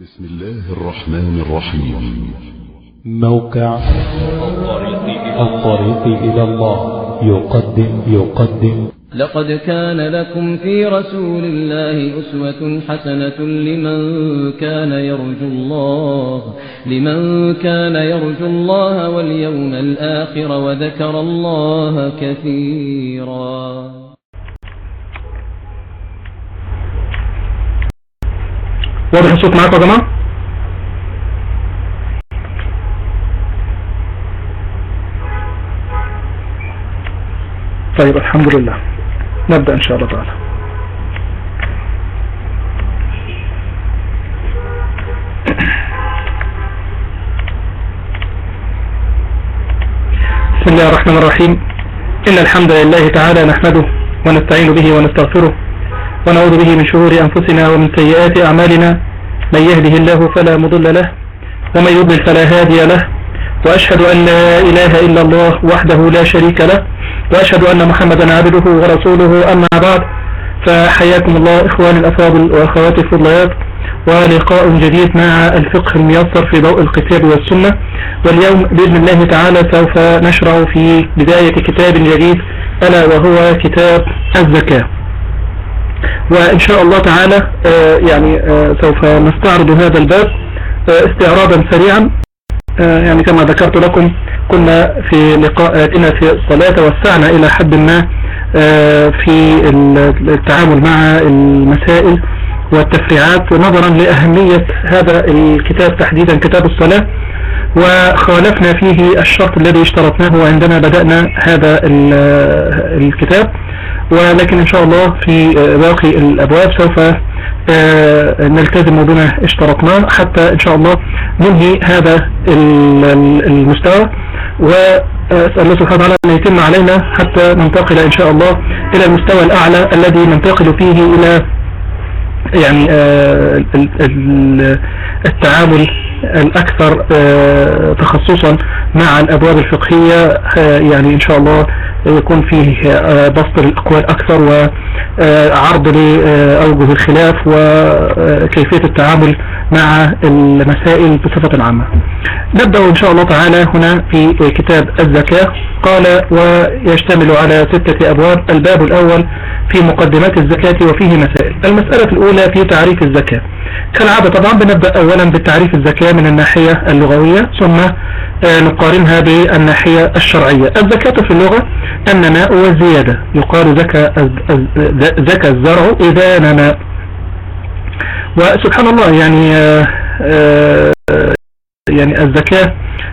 بسم الله الرحمن الرحيم. موقع الطريق إلى الله يقدم لقد كان لكم في رسول الله أسوة حسنة لمن كان يرجو الله واليوم الآخر وذكر الله كثيرا. واضح الصوت معاكم يا جماعة؟ طيب الحمد لله، نبدأ إن شاء الله تعالى. بسم الله الرحمن الرحيم. إن الحمد لله تعالى نحمده ونستعين به ونستغفره ونعوذ به من شرور أنفسنا ومن سيئات أعمالنا، من يهده الله فلا مضل له ومن يضلل فلا هادي له، وأشهد أن لا إله إلا الله وحده لا شريك له، وأشهد أن محمدا عبده ورسوله. أما بعد، فحياكم الله إخواني الأفاضل وأخواتي الفضليات، ولقاء جديد مع الفقه الميسر في ضوء الكتاب والسنة. واليوم بإذن الله تعالى سوف نشرع في بداية كتاب جديد، ألا وهو كتاب الزكاة. وإن شاء الله تعالى سوف نستعرض هذا الباب استعراضا سريعا. يعني كما ذكرت لكم، كنا في لقاءاتنا في الصلاة توسعنا إلى حد ما في التعامل مع المسائل والتفريعات، نظرا لأهمية هذا الكتاب تحديدا كتاب الصلاة، وخالفنا فيه الشرط الذي اشترطناه عندما بدأنا هذا الكتاب. ولكن إن شاء الله في باقي الأبواب سوف نلتزم بما اشترطناه حتى إن شاء الله ننهي هذا المستوى، وأسأل الله سبحانه وتعالى أن يتم علينا حتى ننتقل إن شاء الله إلى المستوى الأعلى الذي ننتقل فيه إلى التعامل الأكثر تخصصا مع الأبواب الفقهية. يعني إن شاء الله يكون فيه بسط الأقوال أكثر وعرض لأوجه الخلاف وكيفية التعامل مع المسائل بصفة عامة. نبدأ إن شاء الله تعالى هنا في كتاب الزكاة. قال: ويشتمل على 6 أبواب. الباب الأول في مقدمات الزكاة وفيه مسائل. المسألة الأولى في تعريف الزكاة. كالعادة طبعا بنبدأ أولا بالتعريف الزكاة من الناحية اللغوية، ثم نقارنها بالناحية الشرعية. الزكاة في اللغة النماء والزيادة، يقال زكى الزرع إذا نما. وسبحان الله يعني الزكاة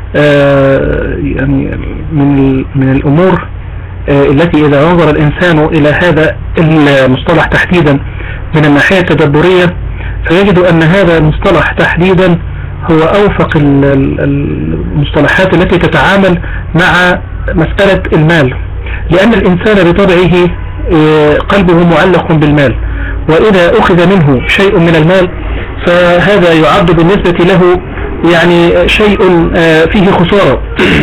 يعني من الأمور التي إذا نظر الإنسان إلى هذا المصطلح تحديدا من الناحية التدبرية، فيجد أن هذا المصطلح تحديدا هو أوفق المصطلحات التي تتعامل مع مسألة المال، لأن الإنسان بطبعه قلبه معلق بالمال، وإذا أخذ منه شيء من المال فهذا يعد بالنسبة له يعني شيء فيه خسارة.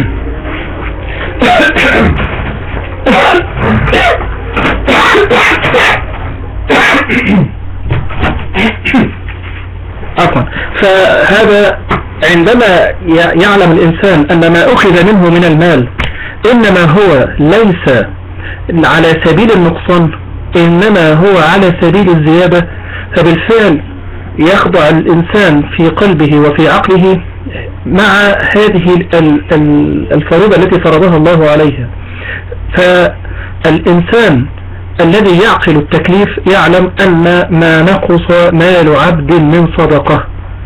فهذا عندما يعلم الإنسان أن ما أخذ منه من المال إنما هو ليس على سبيل النقصان، إنما هو على سبيل الزيادة، فبالفعل يخضع الإنسان في قلبه وفي عقله مع هذه الفريضة التي فرضها الله عليها. فالإنسان الذي يعقل التكليف يعلم أن ما نقص مال عبد من صدقة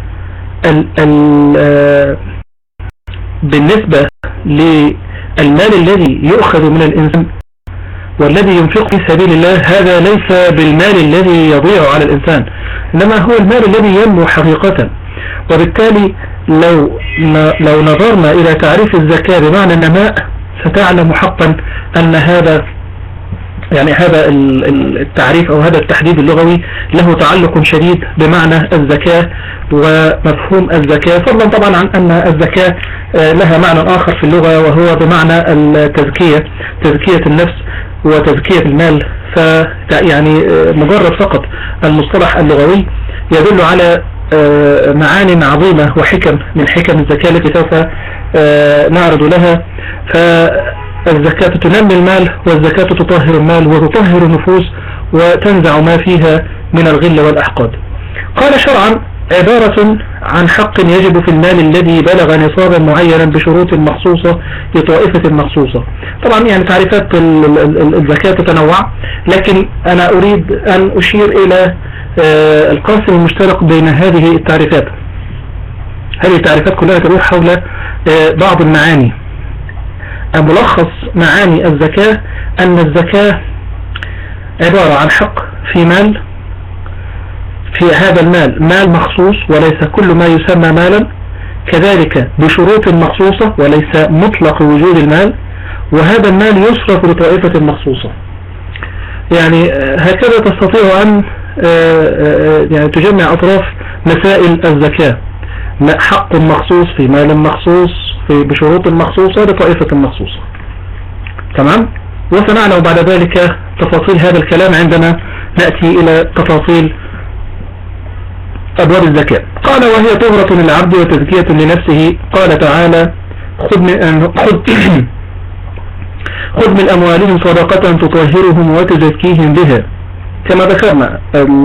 بالنسبة للمال الذي يؤخذ من الإنسان والذي ينفق في سبيل الله، هذا ليس بالمال الذي يضيع على الإنسان، إنما هو المال الذي ينمو حقيقة. وبالتالي لو نظرنا إلى تعريف الزكاة بمعنى النماء، ستعلم حقا أن هذا التعريف أو هذا التحديد اللغوي له تعلق شديد بمعنى الزكاة ومفهوم الزكاة، فضلا طبعا عن أن الزكاة لها معنى آخر في اللغة، وهو بمعنى تزكية النفس وتزكية المال. يعني مجرد فقط المصطلح اللغوي يدل على معان عظيمة وحكم من حكم الزكاة التي سوف نعرض لها. فالزكاة تنمي المال، والزكاة تطهر المال وتطهر النفوس وتنزع ما فيها من الغل والأحقاد. قال شرعا عبارة عن حق يجب في المال الذي بلغ نصابا معينا بشروط مخصوصة لطائفة مخصوصة. طبعا يعني تعريفات الزكاة تتنوع، لكن أنا أريد أن أشير إلى القاسم المشترك بين هذه التعريفات. هذه التعريفات كلها تدور حول بعض المعاني. ملخص معاني الزكاة أن الزكاة عبارة عن حق في مال، في هذا المال مال مخصوص وليس كل ما يسمى مالا، كذلك بشروط مخصوصة وليس مطلق وجود المال، وهذا المال يصرف لطائفة مخصوصة. يعني هكذا تستطيع أن يعني تجمع أطراف مسائل الزكاة، حق مخصوص في مال مخصوص بشروط مخصوصة لطائفة مخصوصة. تمام؟ وسنعلم بعد ذلك تفاصيل هذا الكلام عندما نأتي إلى تفاصيل أبواب الزكاة. قال وهي طهرة للعبد وتزكية لنفسه. قال تعالى خذ من أموالهم صدقة تطهرهم وتزكيهم بها. كما ذكرنا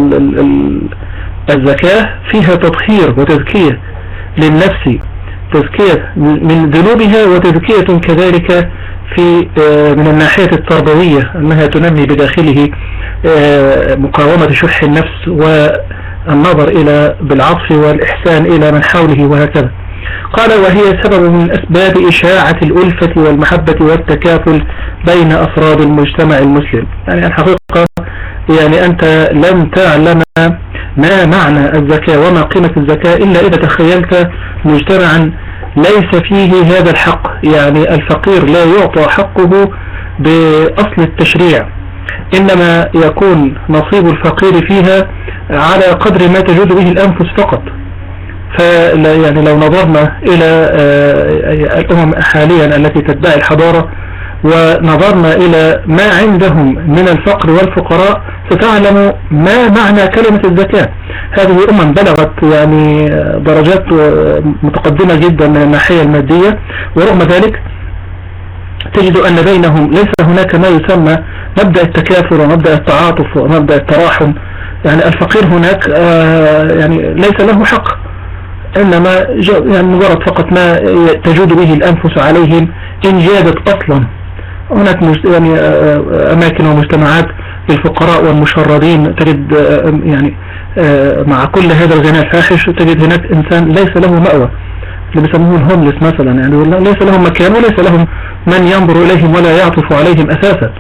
الزكاة فيها تطهير وتزكية للنفس، تزكية من ذنوبها وتزكية كذلك في من الناحية التربوية، أنها تنمي بداخله مقاومة شح النفس والنظر إلى بالعطف والإحسان إلى من حوله وهكذا. قال وهي سبب من أسباب إشاعة الألفة والمحبة والتكافل بين أفراد المجتمع المسلم. يعني الحقيقة يعني أنت لن تعلم ما معنى الزكاة وما قيمة الزكاة إلا إذا تخيلت مجتمعا ليس فيه هذا الحق. يعني الفقير لا يعطى حقه بأصل التشريع، إنما يكون نصيب الفقير فيها على قدر ما تجود به الأنفس فقط. يعني لو نظرنا إلى الأمم حاليا التي تدعي الحضارة ونظرنا إلى ما عندهم من الفقر والفقراء ستعلم ما معنى كلمة الزكاة. هذه أمم بلغت يعني درجات متقدمة جدا من الناحية المادية، ورغم ذلك تجد أن بينهم ليس هناك ما يسمى مبدأ التكافل ومبدأ التعاطف ومبدأ التراحم. يعني الفقير هناك يعني ليس له حق، إنما يعني مجرد فقط ما تجود به الأنفس عليهم إن جادت أصلا. هناك يعني أماكن ومجتمعات للفقراء والمشردين تجد يعني مع كل هذا الغناء الفاحش تجد هناك إنسان ليس له مأوى، اللي بيسموه الهوملس مثلا، يعني ليس لهم مكان وليس لهم من ينظر إليهم ولا يعطف عليهم أساسا.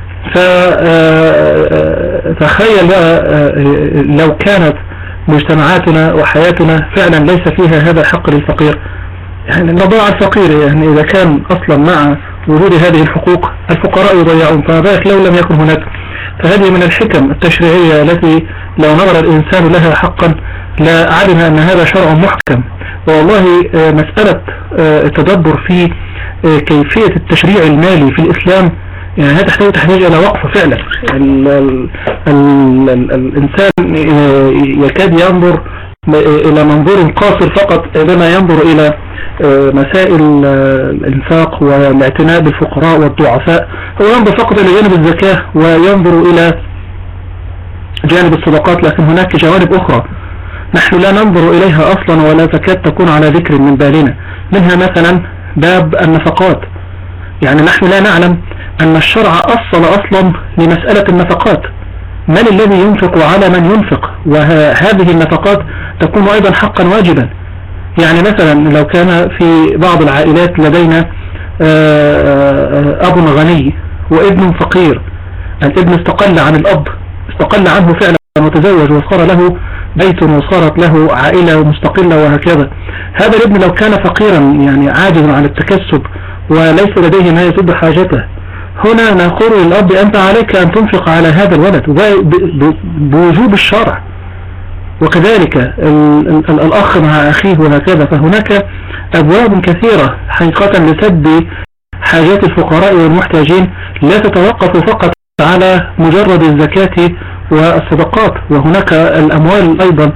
فتخيل لو كانت مجتمعاتنا وحياتنا فعلا ليس فيها هذا الحق للفقير، يعني نضاع الفقير. يعني إذا كان أصلا مع وجود هذه الحقوق الفقراء يضيعون، فذلك لو لم يكن هناك. فهذه من الحكم التشريعية التي لو نظر الإنسان لها حقا لا علم أن هذا شرع محكم. والله مسألة التدبر في كيفية التشريع المالي في الإسلام يعني هذا تحتاج إلى وقفة فعلا. الإنسان يكاد ينظر إلى منظور قاصر فقط عندما ينظر إلى مسائل الإنفاق والاعتناء بالفقراء والضعفاء. هو ينظر فقط إلى جانب الزكاة وينظر إلى جانب الصدقات، لكن هناك جوانب أخرى نحن لا ننظر إليها أصلا ولا تكاد تكون على ذكر من بالنا. منها مثلا باب النفقات. يعني نحن لا نعلم أن الشرع أصلا لمسألة النفقات، من الذي ينفق وعلى من ينفق، وهذه النفقات تكون أيضا حقا واجبا. يعني مثلا لو كان في بعض العائلات لدينا أب غني وابن فقير، الابن استقل عن الأب، استقل عنه فعلا وتزوج وصار له بيت وصارت له عائلة مستقلة وهكذا. هذا الابن لو كان فقيرا يعني عاجز عن التكسب وليس لديه ما يسد حاجته، هنا نقول للأب أنت عليك أن تنفق على هذا الولد بوجوب الشرع، وكذلك الأخ مع أخيه وهكذا. فهناك أبواب كثيرة حقيقة لسد حاجات الفقراء والمحتاجين لا تتوقف فقط على مجرد الزكاة والصدقات، وهناك الأموال أيضا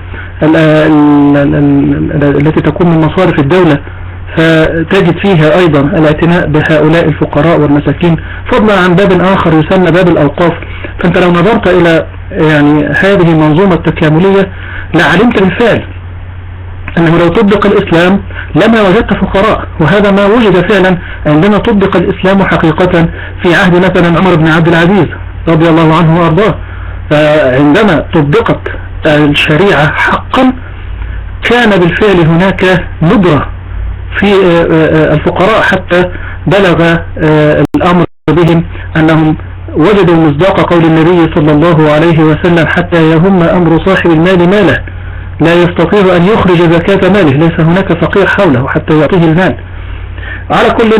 التي تكون من مصارف الدولة، فتجد فيها أيضا الاعتناء بهؤلاء الفقراء والمساكين، فضلا عن باب آخر يسمى باب الأوقاف. فأنت لو نظرت إلى يعني هذه المنظومة التكاملية لعلمت بالفعل أنه لو طبق الإسلام لما وجدت فقراء، وهذا ما وجد فعلا عندما طبق الإسلام حقيقة في عهد مثلا عمر بن عبد العزيز رضي الله عنه وأرضاه. فعندما طبقت الشريعة حقا كان بالفعل هناك ندرة في الفقراء، حتى بلغ الأمر بهم أنهم وجدوا مصداق قول النبي صلى الله عليه وسلم: حتى يهم أمر صاحب المال ماله لا يستطيع أن يخرج زكاة ماله، ليس هناك فقير حوله حتى يعطيه المال. على كل،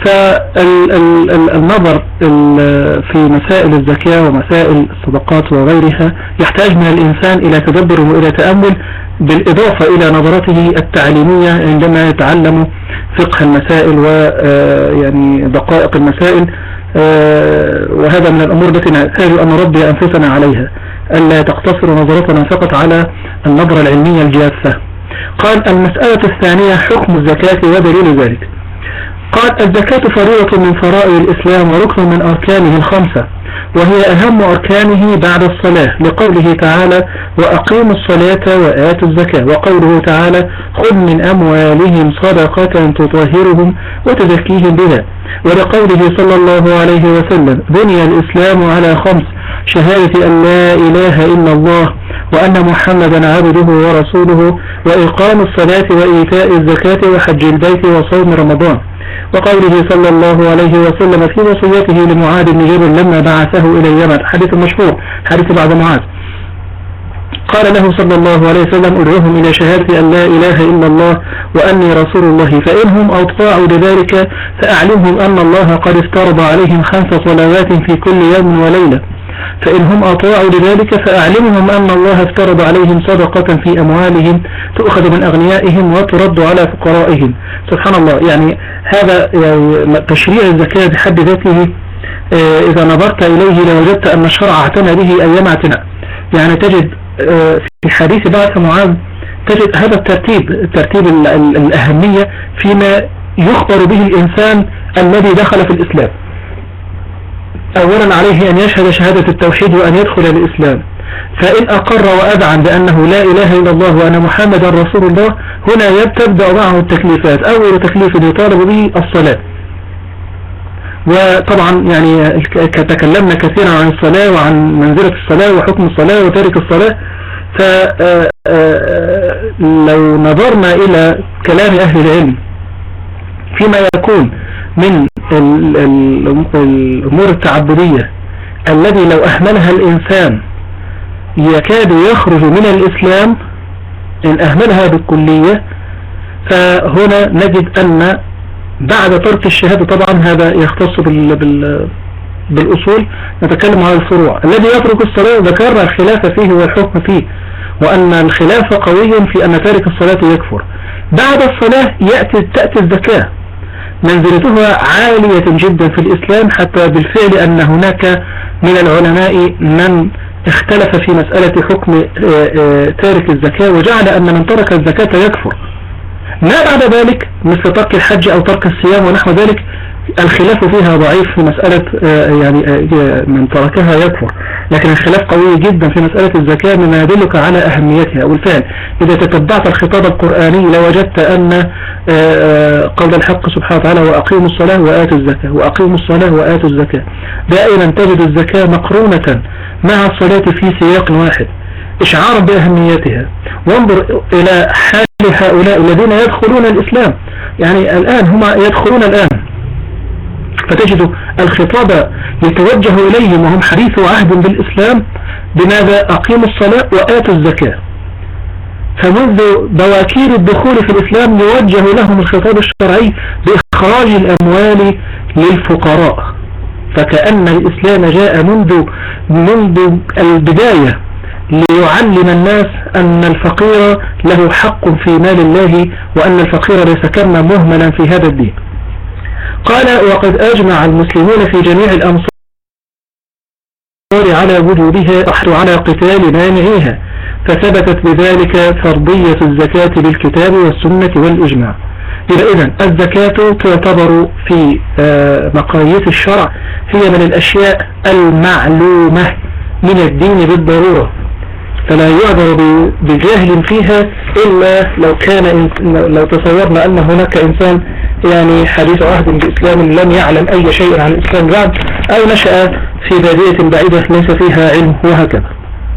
فالنظر في مسائل الزكاة ومسائل الصدقات وغيرها يحتاج من الإنسان إلى تدبر وإلى تأمل، بالإضافة إلى نظرته التعليمية عندما يتعلم فقه المسائل ويعني دقائق المسائل. وهذا من الأمور التي نحتاج أن نربي أنفسنا عليها، ألا تقتصر نظرتنا فقط على النظرة العلمية الجافة. قال: المسألة الثانية حكم الزكاة ودليل ذلك. قال: الزكاة فريضة من فرائض الإسلام وركن من أركانه الخمسة، وهي أهم أركانه بعد الصلاة، لقوله تعالى: وأقيموا الصلاة وآتوا الزكاة، وقوله تعالى: خذ من أموالهم صدقة تطهرهم وتزكيهم بها، ولقوله صلى الله عليه وسلم: بني الإسلام على خمس: شهادة أن لا إله إلا الله وأن محمدا عبده ورسوله، وإقام الصلاة وإيتاء الزكاة وحج البيت وصوم رمضان. وقوله صلى الله عليه وسلم في وصيته لمعاذ بن جبل لما بعثه إلى اليمن، حديث مشهور، حديث بعد معاذ، قال له صلى الله عليه وسلم: ادعوهم إلى شهادة أن لا إله إلا الله وأني رسول الله، فإنهم أطاعوا لذلك فأعلمهم أن الله قد افترض عليهم 5 صلوات في كل يوم وليلة، فإنهم أطاعوا لذلك فأعلمهم أن الله افترض عليهم صدقة في أموالهم تؤخذ من أغنيائهم وترد على فقرائهم. سبحان الله، يعني هذا يعني تشريع الزكاة بحد ذاته إذا نظرت إليه لوجدت أن الشرع اعتنى به أيام اعتناء. يعني تجد في حديث بعث معاذ تجد هذا الترتيب الأهمية فيما يخبر به الإنسان الذي دخل في الإسلام. أولا عليه أن يشهد شهادة التوحيد وأن يدخل الإسلام، فإن أقر وأذعن بأنه لا إله إلا الله وأن محمدا رسول الله، هنا تبدأ معه التكليفات. أول تكليف يطالب به الصلاة، وطبعا يعني تكلمنا كثيرا عن الصلاة وعن منزلة الصلاة وحكم الصلاة وتارك الصلاة. فلو نظرنا إلى كلام أهل العلم فيما يكون من الأمور التعبدية الذي لو أهملها الإنسان يكاد يخرج من الإسلام، إن أهملها بالكلية، فهنا نجد أن بعد ترك الشهادة، طبعا هذا يختص بالأصول، نتكلم عن الفروع. الذي يترك الصلاة ذكرنا الخلاف فيه والحكم فيه، وأن الخلاف قوي في أن تارك الصلاة يكفر. بعد الصلاة تأتي الزكاة، منزلتها عالية جدا في الإسلام، حتى بالفعل أن هناك من العلماء من اختلف في مسألة حكم تارك الزكاة، وجعل أن من ترك الزكاة يكفر. ما بعد ذلك مثل ترك الحج أو ترك الصيام ونحو ذلك الخلاف فيها ضعيف في مسألة يعني من تركها يكفر، لكن الخلاف قوي جدا في مسألة الزكاة مما يدلك على أهميتها. والفعل إذا تتبعت الخطاب القرآني لوجدت أن قول الحق سبحانه وتعالى: وأقيموا الصلاة وآتوا الزكاة، وأقيموا الصلاة وآتوا الزكاة، دائما تجد الزكاة مقرونة مع الصلاة في سياق واحد إشعارا بأهميتها. وانظر إلى حال هؤلاء الذين يدخلون الإسلام، يعني الآن هم يدخلون الآن، فتجد الخطاب يتوجه إليهم وهم حديث عهد بالإسلام بماذا؟ أقيموا الصلاة وآتوا الزكاة. فمنذ بواكير الدخول في الإسلام يوجه لهم الخطاب الشرعي بإخراج الأموال للفقراء، فكأن الإسلام جاء منذ البداية ليعلم الناس أن الفقير له حق في مال الله، وأن الفقير ليس كما مهملا في هذا الدين. قال: وقد أجمع المسلمون في جميع الأمصار على وجوبها على قتال مانعيها، فثبتت بذلك فرضية الزكاة بالكتاب والسنة والإجماع. إذن الزكاة تعتبر في مقاييس الشرع هي من الأشياء المعلومة من الدين بالضرورة، فلا يعذر بجاهل فيها إلا لو تصورنا أن هناك إنسان يعني حديث عهد بالإسلام لم يعلم أي شيء عن الإسلام بعد، أو نشأ في بادية بعيدة ليس فيها علم وهكذا.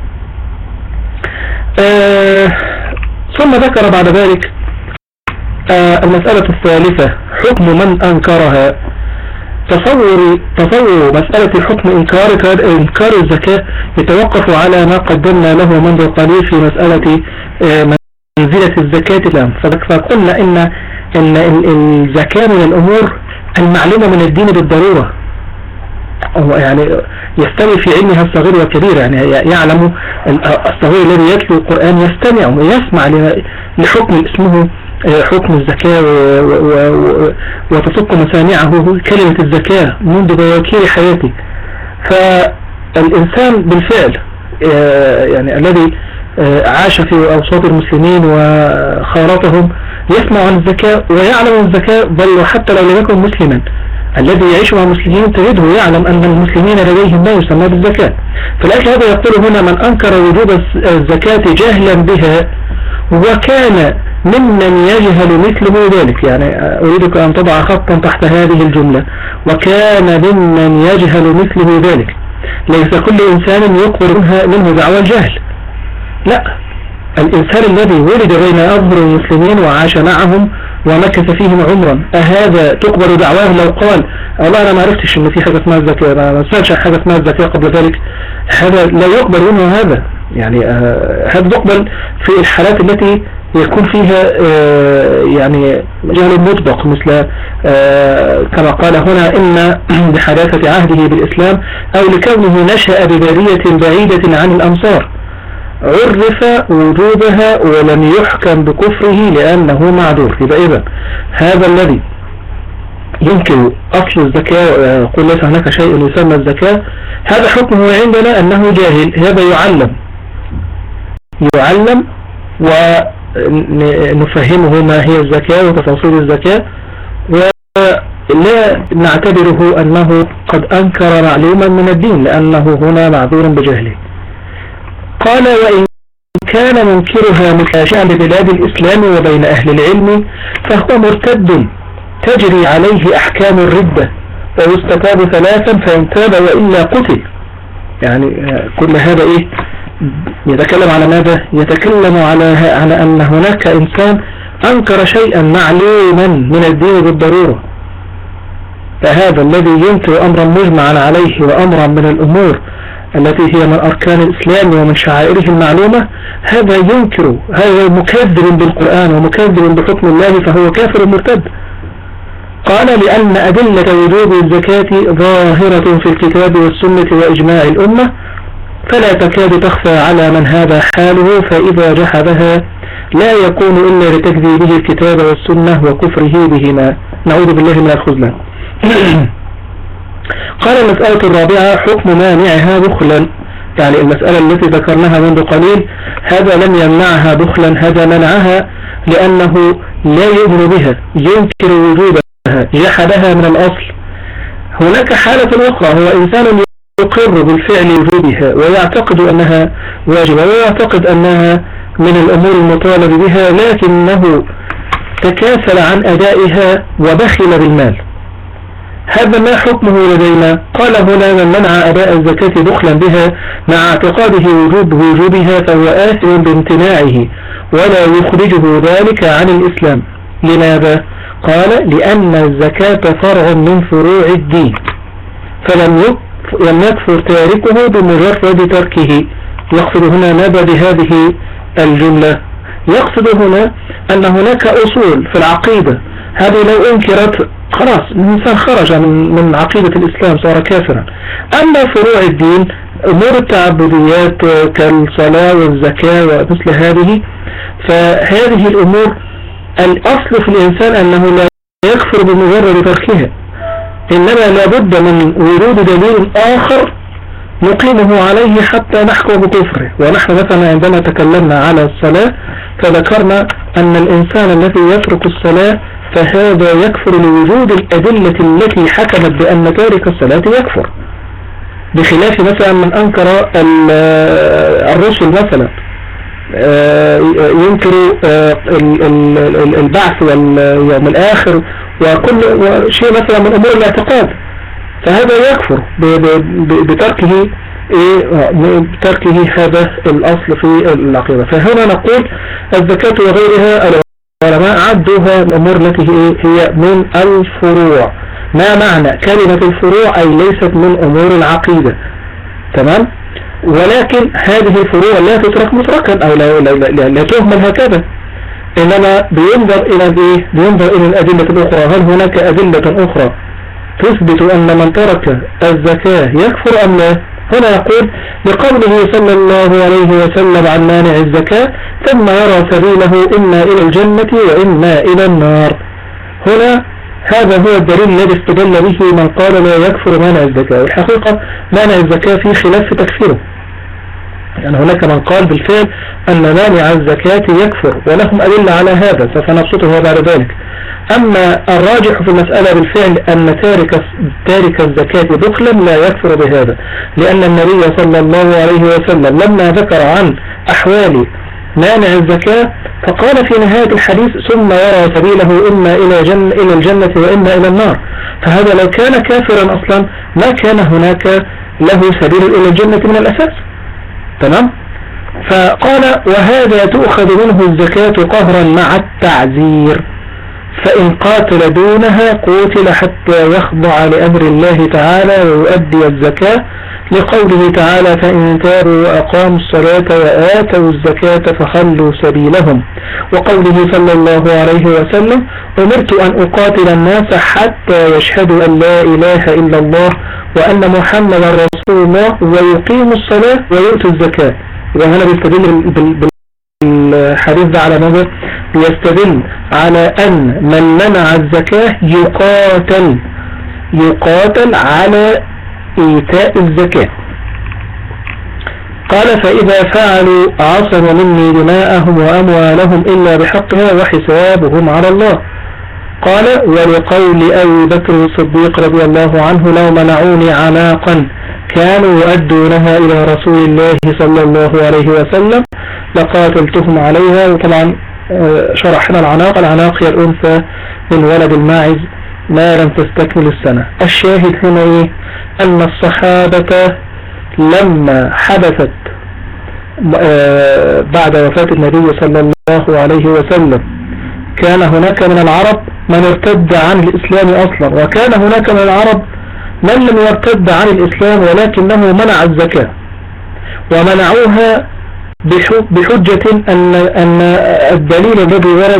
ثم ذكر بعد ذلك المسألة الثالثة حكم من أنكرها. تصور مسألة الحكم إنكار الزكاة يتوقف على ما قدمنا له منذ قليل في مسألة منزلة الزكاة الآن. فقلنا إن الزكاة من الأمور المعلومة من الدين بالضرورة، يعني يستوي في علمها الصغير والكبير، يعني يعلم الصغير الذي يتلو القرآن يستمع ويسمع لحكم اسمه حكم الزكاة وتصق مسامعه كلمة الزكاة منذ بواكير حياته. فالإنسان بالفعل يعني الذي عاش في أوساط المسلمين وخالطهم يسمع عن الزكاة ويعلم الزكاة، بل حتى لو لم يكن مسلما الذي يعيش مع المسلمين تجده يعلم أن المسلمين لديهم ما يسمى بالزكاة. فالأجل هذا يقول هنا من أنكر وجوب الزكاة جهلا بها وكان ممن يجهل مثله ذلك، يعني أريدك أن تضع خطا تحت هذه الجملة، وكان ممن يجهل مثله ذلك. ليس كل إنسان يقبل منه دعوى الجهل، لا، الإنسان الذي ولد بين أظهر المسلمين وعاش معهم ومكث فيهم عمرا، أهذا تقبل دعواه لو قال والله أنا ما عرفتش إن في حاجة اسمها الزكاة، أنا ما سمعتش حاجة اسمها الزكاة قبل ذلك، هذا لا يقبل منه هذا. يعني هذا يقبل في الحالات التي يكون فيها يعني جهل مطبق، مثل كما قال هنا إن بحداثة عهده بالإسلام أو لكونه نشأ ببادية بعيدة عن الأمصار عرف وجوبها ولم يحكم بكفره لأنه معذور. يبقى إذن هذا الذي ينكر أصل الزكاة يقول ليس هناك شيء يسمى الزكاة، هذا حكمه عندنا أنه جاهل. هذا يعلم ونفهمه ما هي الزكاة وتفاصيل الزكاة، ولا نعتبره أنه قد أنكر معلوما من الدين لأنه هنا معذور بجهله. قال وإن كان منكرها متاشعا ببلاد الإسلام وبين أهل العلم فهو مرتد تجري عليه أحكام الردة ويستتاب 3 فإن تاب وإلا قتل. يعني كل هذا يتكلم على ماذا؟ يتكلم على أن هناك إنسان أنكر شيئا معلوما من الدين بالضرورة، فهذا الذي ينكر أمرا مجمعا عليه وأمرا من الأمور التي هي من أركان الإسلام ومن شعائره المعلومة، هذا ينكر، هذا مكذب بالقرآن ومكذب بحكم الله، فهو كافر مرتد. قال لأن أدلة وجوب الزكاة ظاهرة في الكتاب والسنة وإجماع الأمة فلا تكاد تخفى على من هذا حاله، فإذا جحدها لا يكون إلا لتكذيبه الكتاب والسنة وكفره بهما، نعوذ بالله من الخذلان. قال المسألة الرابعة حكم مانعها بخلا، يعني المسألة التي ذكرناها منذ قليل هذا لم يمنعها بخلا، هذا منعها لأنه لا يؤمن بها، ينكر وجوبها، جحدها من الأصل. هناك حالة أخرى، هو إنسان يقر بالفعل وجوبها ويعتقد أنها واجبة ويعتقد أنها من الأمور المطالب بها، لكنه تكاسل عن أدائها وبخل بالمال. هذا ما حكمه لدينا؟ قال هنا من منع أداء الزكاة بخلا بها مع اعتقاده وجوبها فهو آثم بامتناعه ولا يخرجه ذلك عن الإسلام. لماذا؟ قال لأن الزكاة فرع من فروع الدين، فلم يكفر تاركه بمجرد تركه. يقصد هنا ماذا بهذه الجملة؟ يقصد هنا أن هناك أصول في العقيدة هذه لو أنكرت خلاص الإنسان خرج من عقيدة الإسلام، صار كافرا. أما فروع الدين أمور التعبديات كالصلاة والزكاة ومثل هذه، فهذه الأمور الأصل في الإنسان أنه لا يكفر بمجرد تركها، إنما لابد من ورود دليل آخر نقيمه عليه حتى نحكم بكفره. ونحن مثلا عندما تكلمنا على الصلاة فذكرنا أن الإنسان الذي يترك الصلاة فهذا يكفر لوجود الأدلة التي حكمت بأن تارك الصلاة يكفر، بخلاف مثلا من أنكر الرسل مثلا، ينكر البعث واليوم الآخر وكل شيء مثلا من أمور الاعتقاد، فهذا يكفر بتركه هذا الأصل في العقيدة. فهنا نقول الزكاة وغيرها العلماء عدوها الأمور التي هي من الفروع. ما معنى كلمة الفروع؟ أي ليست من أمور العقيدة، تمام؟ ولكن هذه الفروع لا تترك مطلقا أو لا تهمل هكذا، إنما بينظر إلى الأدلة الأخرى. هل هناك أدلة أخرى تثبت أن من ترك الزكاة يكفر أم لا؟ هنا يقول لقوله صلى الله عليه وسلم عن مانع الزكاة ثم يرى سبيله إما إلى الجنة وإما إلى النار. هنا هذا هو الدليل الذي استدل به من قال لا يكفر مانع الزكاة. والحقيقة مانع الزكاة في خلاف في تكفيره، يعني هناك من قال بالفعل أن مانع الزكاة يكفر ولهم أدلة على هذا سنبسطه بعد ذلك. أما الراجح في المسألة بالفعل أن تارك الزكاة بخلا لا يكفر بهذا، لأن النبي صلى الله عليه وسلم لما ذكر عن أحوال مانع الزكاة فقال في نهاية الحديث ثم يرى سبيله إما إلى الجنة وإما إلى النار. فهذا لو كان كافرا أصلا ما كان هناك له سبيل إلى الجنة من الأساس، تمام؟ فقال وهذا تؤخذ منه الزكاة قهرا مع التعزير، فإن قاتل دونها قتل حتى يخضع لأمر الله تعالى ويؤدي الزكاة، لقوله تعالى فإن تابوا وأقاموا الصلاة وآتوا الزكاة فخلوا سبيلهم، وقوله صلى الله عليه وسلم أمرت أن أقاتل الناس حتى يشهدوا أن لا إله إلا الله وأن محمدا رسول الله ويقيموا الصلاة ويؤتوا الزكاة. وهنا بيستدل بالحديث ده على ماذا؟ بيستدل على أن من منع الزكاة يقاتل على إيتاء الزكاة. قال فإذا فعلوا عصموا مني دماءهم وأموالهم إلا بحقها وحسابهم على الله. قال ولقول أبي بكر الصديق رضي الله عنه لو منعوني عناقا كانوا يؤدونها إلى رسول الله صلى الله عليه وسلم لقاتلتهم عليها. وطبعا شرحنا العناق هي الأنثى من ولد الماعز ما لم تستكمل السنة. الشاهد هنا إيه؟ أن الصحابة لما حدثت بعد وفاة النبي صلى الله عليه وسلم كان هناك من العرب من ارتد عن الإسلام أصلا، وكان هناك من العرب من لم يرتد عن الإسلام ولكنه منع الزكاة، ومنعوها بحجة أن الدليل الذي ورد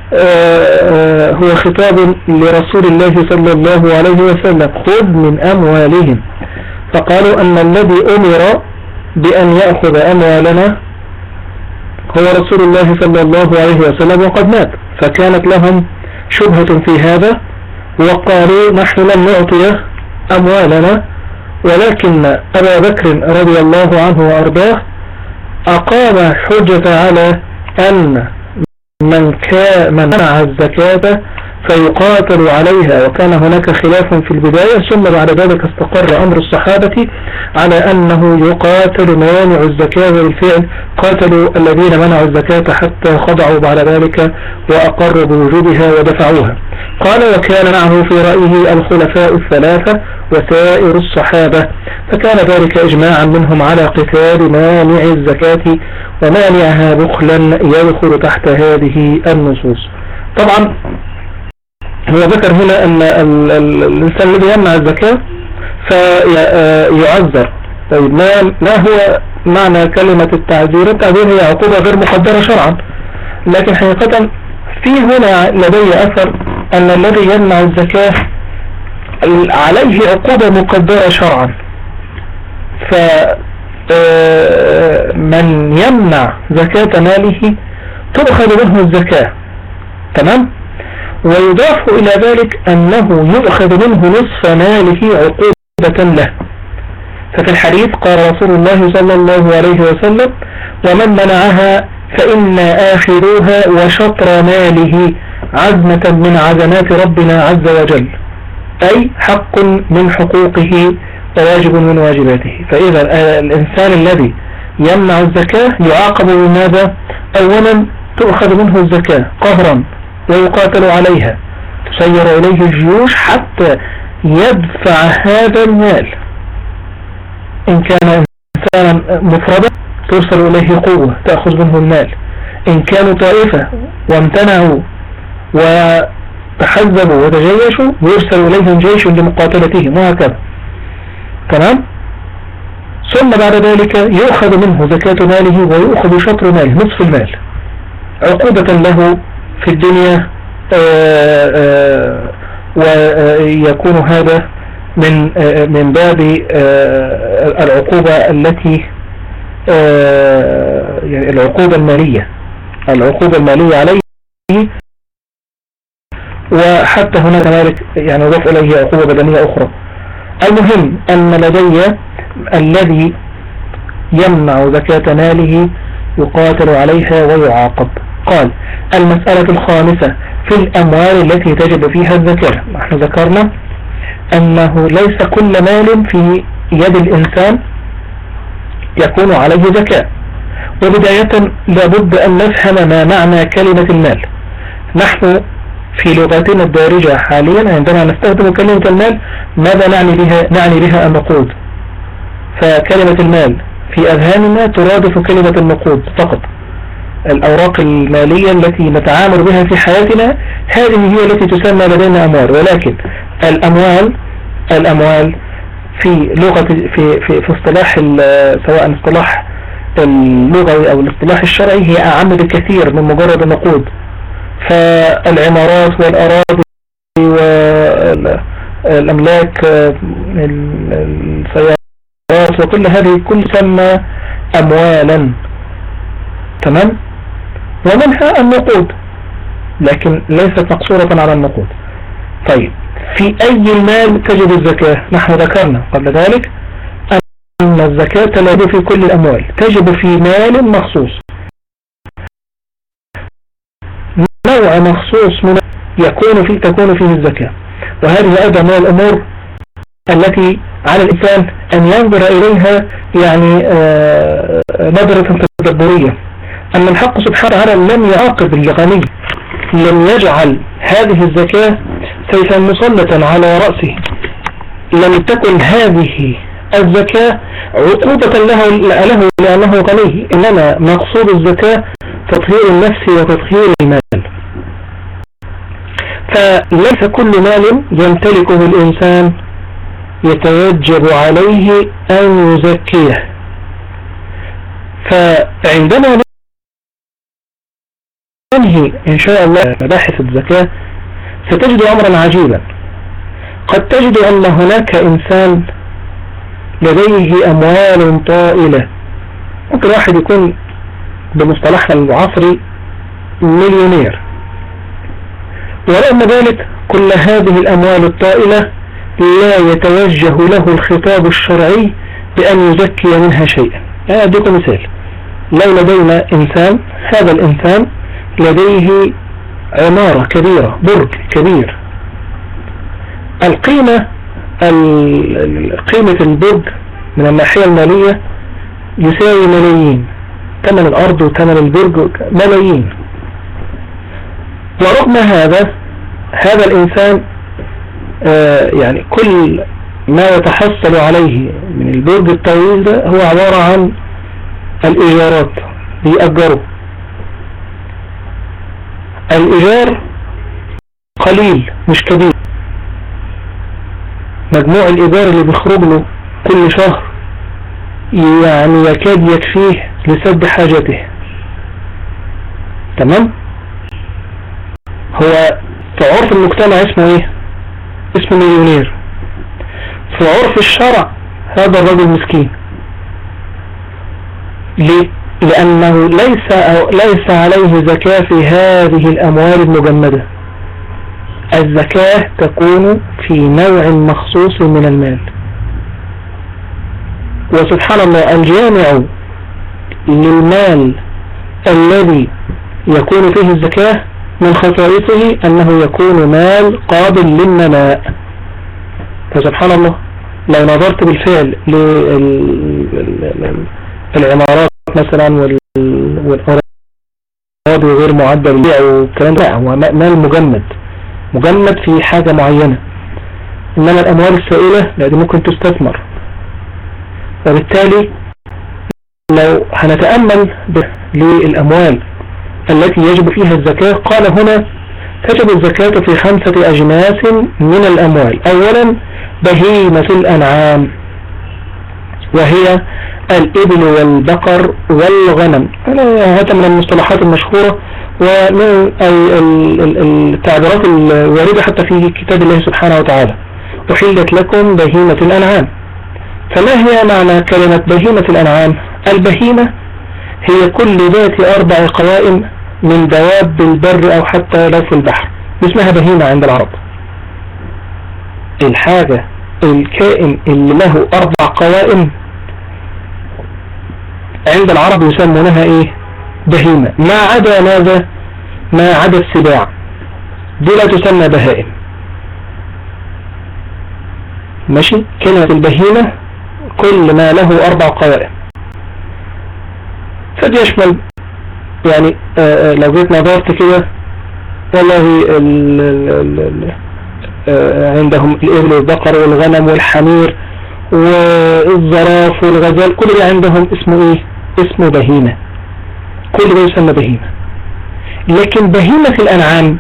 هو خطاب لرسول الله صلى الله عليه وسلم خذ من أموالهم، فقالوا أن الذي أمر بأن يأخذ أموالنا هو رسول الله صلى الله عليه وسلم وقد مات، فكانت لهم شبهة في هذا وقالوا نحن لن نعطي أموالنا. ولكن أبا بكر رضي الله عنه وأرضاه أقام حجة على أن من منع الزكاة فيقاتل عليها، وكان هناك خلاف في البداية ثم بعد ذلك استقر أمر الصحابة على أنه يقاتل مانع الزكاة، والفعل قاتلوا الذين منعوا الزكاة حتى خضعوا بعد ذلك وأقروا بوجودها ودفعوها. قال وكان معه في رأيه الخلفاء الثلاثة وسائر الصحابة، فكان ذلك إجماعا منهم على قتال مانع الزكاة ومانعها بخلا يدخل تحت هذه النصوص. طبعا هو ذكر هنا أن الإنسان الذي يمنع الزكاة فيعذر. طيب ما هو معنى كلمة التعذير؟ التعذير هي عقوبة غير مقدرة شرعا، لكن حقيقة في هنا لدي أثر أن الذي يمنع الزكاة عليه عقوبة مقدرة شرعا، فمن يمنع زكاة ماله تؤخذ منه الزكاة، تمام؟ ويضاف إلى ذلك أنه يؤخذ منه نصف ماله عقوبة له، ففي الحديث قال رسول الله صلى الله عليه وسلم: ومن منعها فإنا آخذوها وشطر ماله عزمة من عزمات ربنا عز وجل، أي حق من حقوقه وواجب من واجباته. فإذا الإنسان الذي يمنع الزكاة يعاقب بماذا؟ أولا تؤخذ منه الزكاة قهرا ويقاتل عليها، تسير إليه الجيوش حتى يدفع هذا المال. إن كان إنسانا مفردا ترسل إليه قوة تأخذ منه المال، إن كانوا طائفة وامتنعوا وتحزبوا وتجيشوا يرسل إليهم جيش لمقاتلتهم، وهكذا. تمام؟ ثم بعد ذلك يؤخذ منه زكاة ماله ويؤخذ شطر ماله نصف المال عقوبة له في الدنيا، ويكون هذا من باب العقوبة التي يعني العقوبة المالية عليه. وحتى هناك ذلك يعني يضاف إليه عقوبة بدنية أخرى. المهم أن لدي الذي يمنع زكاة ماله يقاتل عليها ويعاقب. قال: المسألة الخامسة في الأموال التي تجب فيها الزكاة. نحن ذكرنا أنه ليس كل مال في يد الإنسان يكون عليه زكاة. وبداية لابد أن نفهم ما معنى كلمة المال. نحن في لغتنا الدارجة حاليا عندما نستخدم كلمة المال ماذا نعني بها النقود. فكلمة المال في أذهاننا ترادف كلمة النقود فقط، الأوراق المالية التي نتعامل بها في حياتنا، هذه هي التي تسمى لدينا أموال. ولكن الأموال في لغة في اصطلاح سواء الاصطلاح اللغوي أو الاصطلاح الشرعي هي أعم بكثير من مجرد النقود. فالعمارات والأراضي والأملاك السيارات وكل هذه كل تسمى أموالا. تمام؟ ومنها النقود، لكن ليست مقصورة على النقود. طيب، في أي المال تجب الزكاة؟ نحن ذكرنا قبل ذلك أن الزكاة لا تجب في كل الأموال، تجب في مال مخصوص، نوع مخصوص من تكون فيه الزكاة. وهذه أيضا من الأمور التي على الإنسان أن ينظر إليها يعني نظرة تدبرية. أن الحق سبحانه وتعالى لم يعاقب الغني، لم يجعل هذه الزكاة سيفا مسلطا على رأسه، لم تكن هذه الزكاة عقوبة له لأنه غني، إنما مقصود الزكاة تطهير النفس وتطهير المال. فليس كل مال يمتلكه الإنسان يتوجب عليه أن يزكيه. فعندما ننهي إن شاء الله مباحث الزكاة ستجد أمرا عجيبا. قد تجد أن هناك إنسان لديه أموال طائلة، ممكن واحد يكون بمصطلحنا المعاصري مليونير، ورغم ذلك كل هذه الأموال الطائلة لا يتوجه له الخطاب الشرعي بأن يزكي منها شيئا. أديكم مثال: لو لدينا إنسان، هذا الإنسان لديه عمارة كبيرة، برج كبير، قيمة البرج من الناحية المالية يساوي ملايين، ثمن الأرض وثمن البرج ملايين. ورغم هذا الإنسان يعني كل ما يتحصل عليه من البرج الطويل ده هو عبارة عن الإيجارات، بيأجره. الإيجار قليل مش كبير، مجموع الإيجار اللي بيخرج له كل شهر يعني يكاد يكفيه لسد حاجته. تمام؟ هو في عرف المجتمع اسمه ايه؟ اسمه مليونير. في عرف الشرع هذا الرجل مسكين. ليه؟ لأنه ليس عليه زكاة في هذه الأموال المجمدة. الزكاة تكون في نوع مخصوص من المال. وسبحان الله الجامع للمال الذي يكون فيه الزكاة من خصائصه أنه يكون مال قابل للنماء. فسبحان الله لو نظرت بالفعل للعمارات مثلا والأراضي غير معدل البيع والكلام ده، هو مال مجمد في حاجة معينة. إنما الأموال السائلة لا، دي ممكن تستثمر. وبالتالي لو هنتأمل للأموال التي يجب فيها الزكاة، قال هنا تجب الزكاة في 5 أجناس من الأموال. أولا بهيمة الأنعام، وهي الإبل والبقر والغنم. هذا من المصطلحات المشهورة ومن التعبيرات الواردة حتى في كتاب الله سبحانه وتعالى: أحلت لكم بهيمة الأنعام. فما هي معنى كلمة بهيمة الأنعام؟ البهيمة هي كل ذات 4 قوائم من دواب البر أو حتى لو في البحر، اسمها بهيمة عند العرب. الحاجة الكائن اللي له 4 قوائم عند العرب يسمونها ايه؟ بهيمة. ما عدا ماذا؟ ما عدا السباع، دي لا تسمى بهائم. ماشي؟ كلمة البهيمة كل ما له 4 قوائم. فدي يشمل يعني لو جيت نظرت كده والله عندهم الإبل والبقر والغنم والحمير والزراف والغزال، كل ده عندهم اسمه ايه؟ اسمه بهيمة. كل ده يسمى بهيمة. لكن بهيمة الأنعام،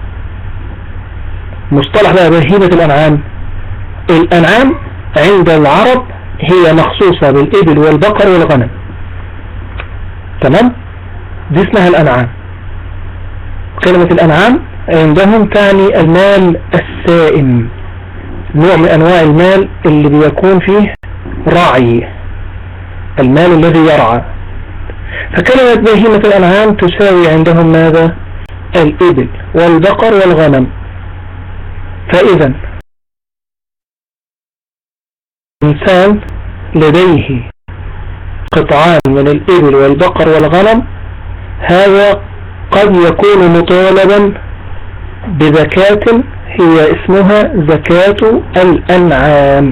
مصطلح بقى بهيمة الأنعام، الأنعام عند العرب هي مخصوصة بالإبل والبقر والغنم. تمام؟ دي اسمها الأنعام. كلمة الأنعام عندهم تعني المال السائم، نوع من أنواع المال اللي بيكون فيه رعي، المال الذي يرعى. فكلمة بهيمة الأنعام تساوي عندهم ماذا؟ الإبل والبقر والغنم. فإذا إنسان لديه قطعان من الإبل والبقر والغنم، هذا قد يكون مطالبا بزكاة هي اسمها زكاة الأنعام.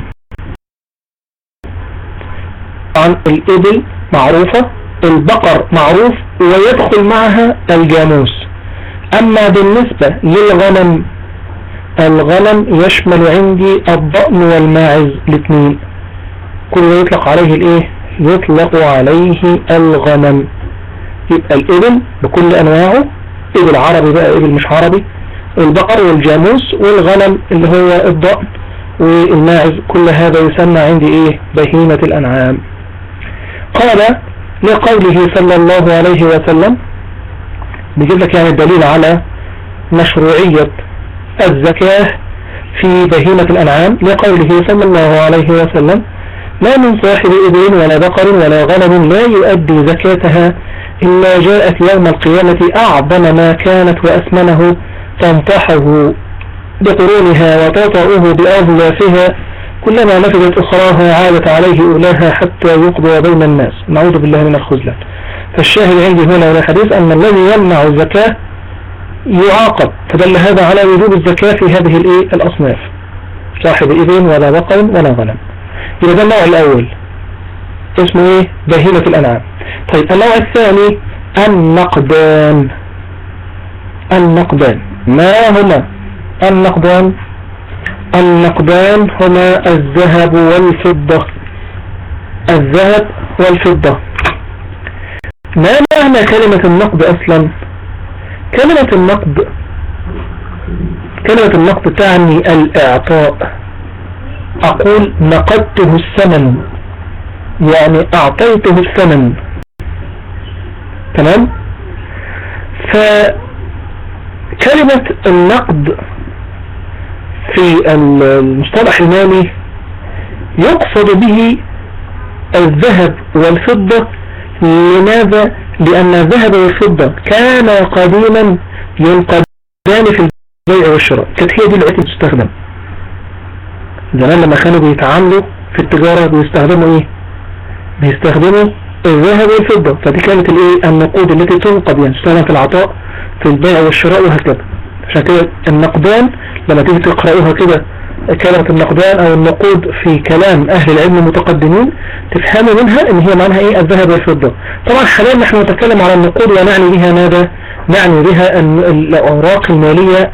عن الإبل معروفة، البقر معروف ويدخل معها الجاموس. أما بالنسبة للغنم، الغنم يشمل عندي الضأن والماعز الاثنين، كل يطلق عليه الايه؟ يطلق عليه الغنم. يبقى الإبل بكل أنواعه، إبل عربي بقى إبل مش عربي، البقر والجاموس، والغنم اللي هو الضأن والماعز، كل هذا يسمى عندي ايه؟ بهيمة الأنعام. قال لقوله صلى الله عليه وسلم، بيجيب لك يعني الدليل على مشروعية الزكاة في بهيمة الأنعام، لقوله صلى الله عليه وسلم: ما من صاحب إبل ولا بقر ولا غنم لا يؤدي زكاتها إلا جاءت يوم القيامة أعظم ما كانت وأثمنه، تنطحه بقرونها وتطأه بأظلافها، كلما نفذت أخراها عادت عليه أولاها حتى يقضى بين الناس. نعوذ بالله من الخذلان. فالشاهد عندي هنا من الحديث أن الذي يمنع الزكاة يعاقب، فدل هذا على وجوب الزكاة في هذه الأصناف: صاحب إبل ولا بقر ولا غنم. يبقى ده النوع الأول اسمه ايه؟ بهيمة الأنعام. طيب النوع الثاني النقدان. النقدان ما هما النقدان؟ النقدان هما الذهب والفضة. الذهب والفضة. ما معنى كلمة النقد أصلا؟ كلمة النقد تعني الإعطاء. أقول نقدته الثمن، يعني أعطيته الثمن. تمام؟ فكلمة النقد في المصطلح المالي يقصد به الذهب والفضة. لماذا؟ لأن الذهب والفضة كان قديما ينقدان في البيع والشراء، كانت هي دي التي تستخدم زمان لما كانوا بيتعاملوا في التجارة، بيستخدموا ايه؟ بيستخدموا الذهب والفضة، فدي كانت النقود التي تنقد، يعني تستخدم في العطاء في البيع والشراء وهكذا. عشان كده النقدان لما تيجي تقرأوها كده كلمة النقدان او النقود في كلام اهل العلم المتقدمين تفهموا منها ان هي معناها الذهب والفضة. طبعا حاليا نحن نتكلم على النقود ونعني بها ماذا؟ نعني بها الاوراق المالية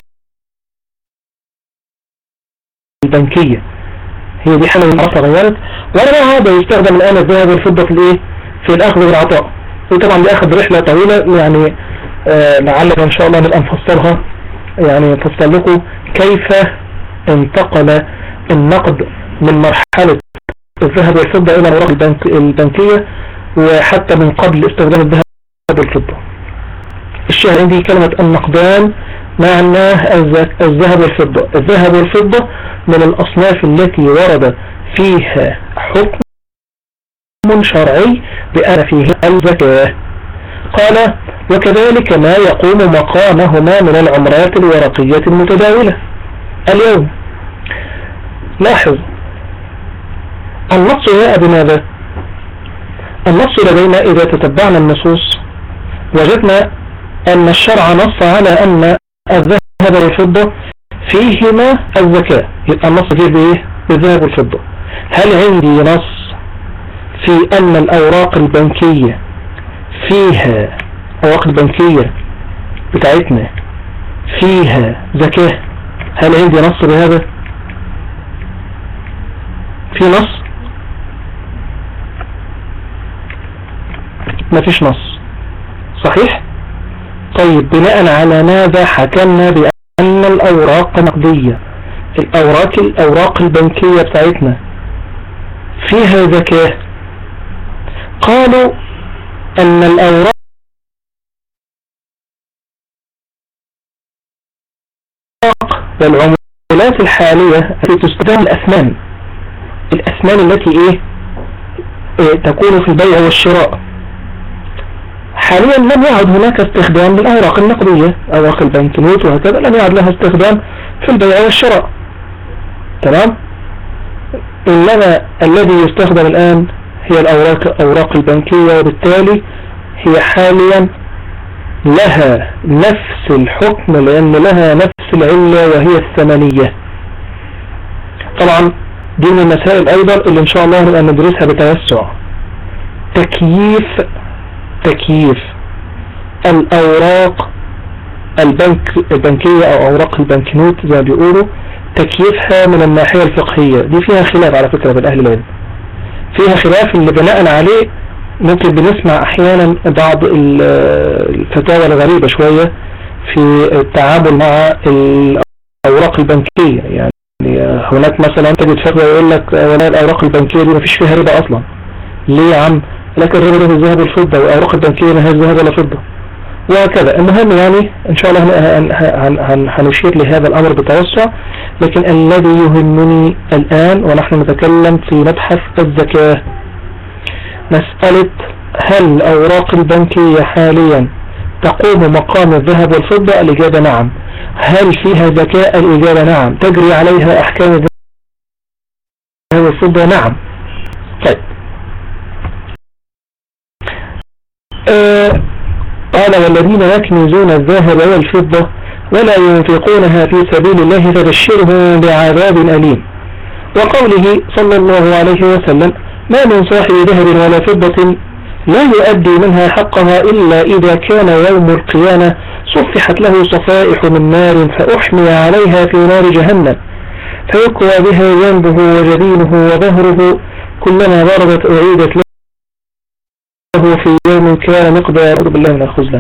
البنكية، هي دي حالة العصر غيرت، ولا هذا يستخدم الآن الذهب والفضة في الأخذ والعطاء. وطبعا دي أخذ رحلة طويلة، يعني لعلنا إن شاء الله نبقى نفصلها، يعني نفصل لكم كيف انتقل النقد من مرحلة الذهب والفضة إلى الأوراق البنكية، وحتى من قبل استخدام الذهب والفضة. الشاهد عندي كلمة النقدان معناه الذهب والفضة. الذهب والفضة من الأصناف التي ورد فيها حكم شرعي بأن فيه الزكاة. قال وكذلك ما يقوم مقامهما من العملات الورقية المتداولة اليوم. لاحظ النص جاء بماذا؟ النص لدينا إذا تتبعنا النصوص وجدنا أن الشرع نص على أن الذهب والفضة فيهما الزكاة، يبقى النص جاء بإيه؟ بالذهب والفضة. هل عندي نص في أن الأوراق البنكية فيها، الأوراق البنكية بتاعتنا فيها زكاة؟ هل عندي نص بهذا؟ في نص؟ ما فيش نص، صحيح؟ طيب بناء على ماذا حكمنا بأن الأوراق النقدية، الأوراق البنكية بتاعتنا فيها زكاة؟ قالوا أن الأوراق والعملات الحالية التي تستخدم الأثمان التي تكون في البيع والشراء حاليا لم يعد هناك استخدام للأوراق النقدية، أوراق البنكنوت وهكذا لم يعد لها استخدام في البيع والشراء، تمام؟ إنما الذي يستخدم الآن هي الأوراق البنكية، وبالتالي هي حاليا لها نفس الحكم لأن لها نفس العلة وهي الثمنية. طبعا دي من المسائل أيضا اللي إن شاء الله نبقى ندرسها بتوسع، تكييف الأوراق البنكية أو أوراق البنكنوت زي ما بيقولوا، تكييفها من الناحية الفقهية. دي فيها خلاف على فكرة بين أهل العلم، فيها خلاف اللي بناء عليه ممكن بنسمع أحيانا بعض الفتاوى الغريبة شوية في التعامل مع الأوراق البنكية. يعني هناك مثلا تجد فتوى يقول لك ولا الأوراق البنكية دي مفيش فيها ربا أصلا. ليه يا عم؟ لكن الربا ده الذهب والفضة، والأوراق البنكية ما هي ذهب ولا فضة، وهكذا. المهم يعني إن شاء الله هنشير لهذا الأمر بتوسع، لكن الذي يهمني الآن ونحن نتكلم في مبحث الزكاة مسألة هل الأوراق البنكية حاليا تقوم مقام الذهب والفضة؟ الإجابة نعم. هل فيها زكاة؟ الإجابة نعم. تجري عليها أحكام الذهب والفضة؟ نعم. طيب قال والذين يكنزون الذهب والفضة ولا ينفقونها في سبيل الله فبشرهم بعذاب أليم. وقوله صلى الله عليه وسلم ما من صاحب ذهب ولا فضة لا يؤدي منها حقها إلا إذا كان يوم القيامة صفحت له صفائح من نار فأحمي عليها في نار جهنم فيكوى بها جنبه وجبينه وظهره كلما بردت أعيدت له في يوم كان مقدار بالله من الخزلان.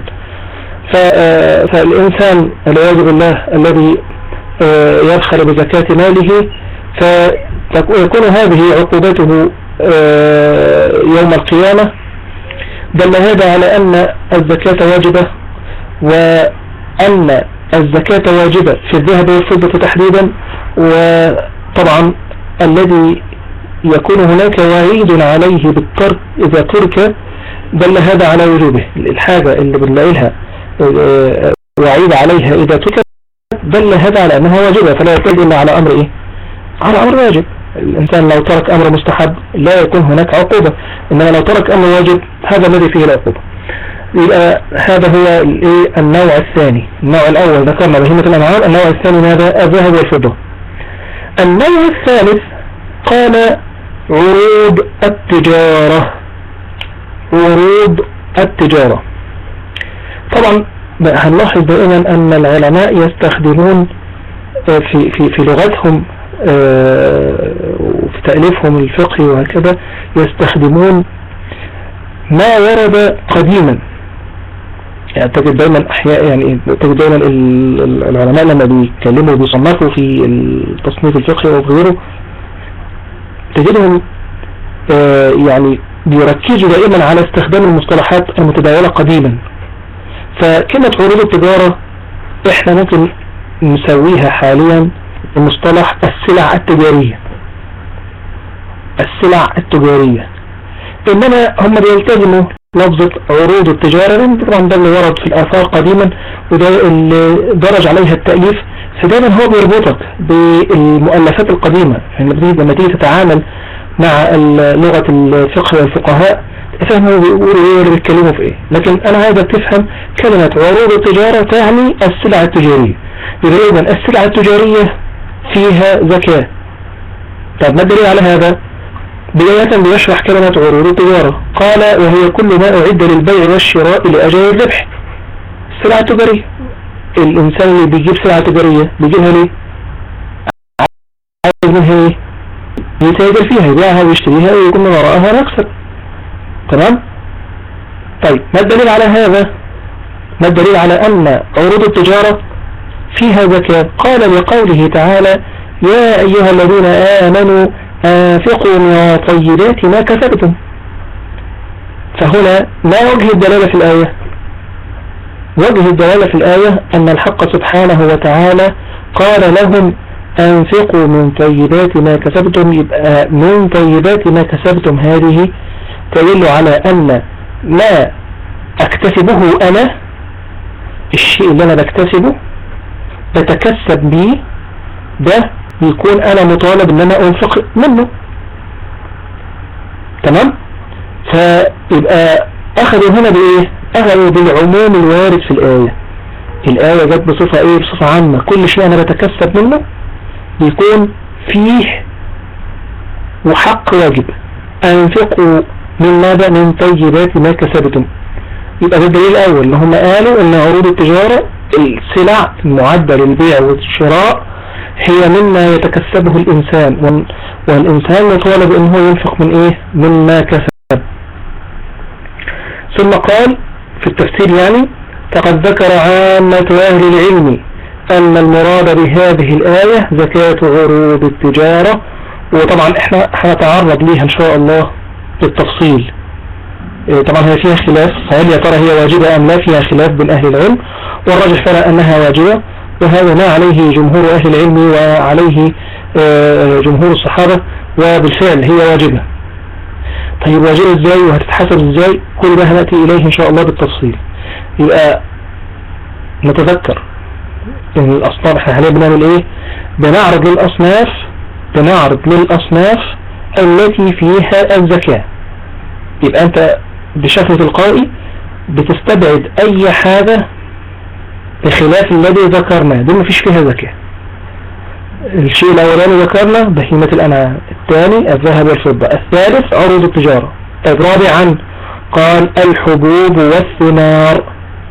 فالإنسان العياذ بالله الذي يبخل بزكاة ماله فيكون هذه عقوبته يوم القيامة. دل هذا على أن الزكاة واجبة، وأن الزكاة واجبة في الذهب والفضة تحديدا. وطبعا الذي يكون هناك وعيد عليه بالترك إذا ترك دل هذا على وجوبه. الحاجة اللي بنلاقيها وعيد عليها إذا تركت دل هذا على أنها واجبة، فلا يكاد إلا على أمر على أمر واجب. الإنسان لو ترك أمر مستحب لا يكون هناك عقوبة، إنما لو ترك أمر واجب هذا الذي فيه العقوبة. يبقى هذا هو النوع الثاني. النوع الأول ذكرنا بهيمة الأنعام، النوع الثاني ماذا؟ الذهب والفضة. النوع الثالث قال عروض التجارة. عروض التجارة طبعا هنلاحظ دائما أن العلماء يستخدمون في لغتهم وفي تأليفهم الفقهي وهكذا يستخدمون ما ورد قديما. يعني تجد دائما تجد دائما العلماء لما بيتكلموا وبيصنفوا في التصنيف الفقهي وغيره تجدهم يعني بيركزوا دائما على استخدام المصطلحات المتداولة قديما. فكلمة عروض التجارة احنا ممكن نسويها حاليا بمصطلح السلع التجارية. السلع التجارية، انما هم بيلتزموا لفظة عروض التجارة لان طبعا ده اللي ورد في الآثار قديما وده اللي درج عليها التأليف، فدايما هو بيربطك بالمؤلفات القديمة. يعني لما تيجي تتعامل مع لغة الفقه والفقهاء تفهم هو بيقولوا ايه اللي بيتكلموا في ايه. لكن انا عايزك تفهم كلمة عروض التجارة تعني السلع التجارية. يبقى اذا السلع التجارية فيها زكاة. طب ما الدليل على هذا؟ بداية بيشرح كلمة عروض التجارة، قال وهي كل ما أعد للبيع والشراء لأجل الربح. السلع التجارية، الإنسان اللي بيجيب سلعة تجارية بيجيبها ليه؟ عايز منها ايه؟ يتاجر فيها، يبيعها ويشتريها ويكون من وراءها مكسب. تمام؟ طيب ما الدليل على هذا؟ ما الدليل على أن عروض التجارة فيها زكاة؟ قال لقوله تعالى يا أيها الذين آمنوا أنفقوا من طيبات ما كسبتم. فهنا ما وجه الدلالة في الآية؟ وجه الدلالة في الآية أن الحق سبحانه وتعالى قال لهم أنفقوا من طيبات ما كسبتم. يبقى من طيبات ما كسبتم هذه تدل على أن ما أكتسبه أنا، الشيء اللي أنا بكتسبه بتكسب به، ده يكون أنا مطالب أن أنا أنفق منه. تمام؟ فيبقى أخذوا هنا بإيه؟ أخذوا بالعموم الوارد في الآية. الآية جت بصفة إيه؟ بصفة عامة، كل شيء أنا بتكسب منه يكون فيه وحق واجب. أنفقوا من ماذا؟ من طيبات ما كسبتم. يبقى ده الدليل الأول إن هم قالوا إن عروض التجارة السلع المعدة للبيع والشراء هي مما يتكسبه الإنسان، والإنسان مطالب إن هو ينفق من إيه؟ مما كسب. ثم قال في التفسير يعني فقد ذكر عامة أهل العلم أن المراد بهذه الآية زكاة عروض التجارة. وطبعا احنا هنتعرض ليها ان شاء الله بالتفصيل. طبعا هي فيها خلاف، فهل يا ترى هي واجبة ام لا؟ فيها خلاف بين اهل العلم، والراجح فلا انها واجبة، وهذا ما عليه جمهور اهل العلم وعليه جمهور الصحابة، وبالفعل هي واجبة. طيب واجبة ازاي وهتتحسب ازاي؟ كل ده هنأتي اليه ان شاء الله بالتفصيل. يبقى نتذكر ان الاصناف احنا حاليا بنعمل ايه؟ بنعرض للأصناف التي فيها الزكاة. يبقى أنت بشكل تلقائي بتستبعد أي حاجة بخلاف الذي ذكرناه، دي مفيش فيها زكاة. الشيء الأولاني ذكرنا بهيمة الأنعام، الثاني الذهب والفضة، الثالث عروض التجارة. طيب رابعا قال الحبوب والثمار.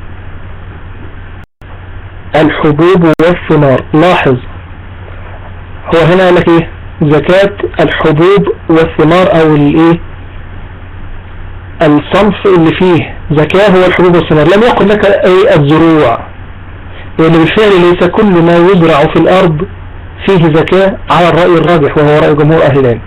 الحبوب والثمار، لاحظ هو هنا قال لك ايه؟ زكاة الحبوب والثمار، او الايه الصنف اللي فيه زكاة هو الحبوب والثمار. لم يقل لك ايه الزروع، لان بالفعل ليس كل ما يزرع في الارض فيه زكاة على الرأي الراجح وهو رأي جمهور اهل العلم.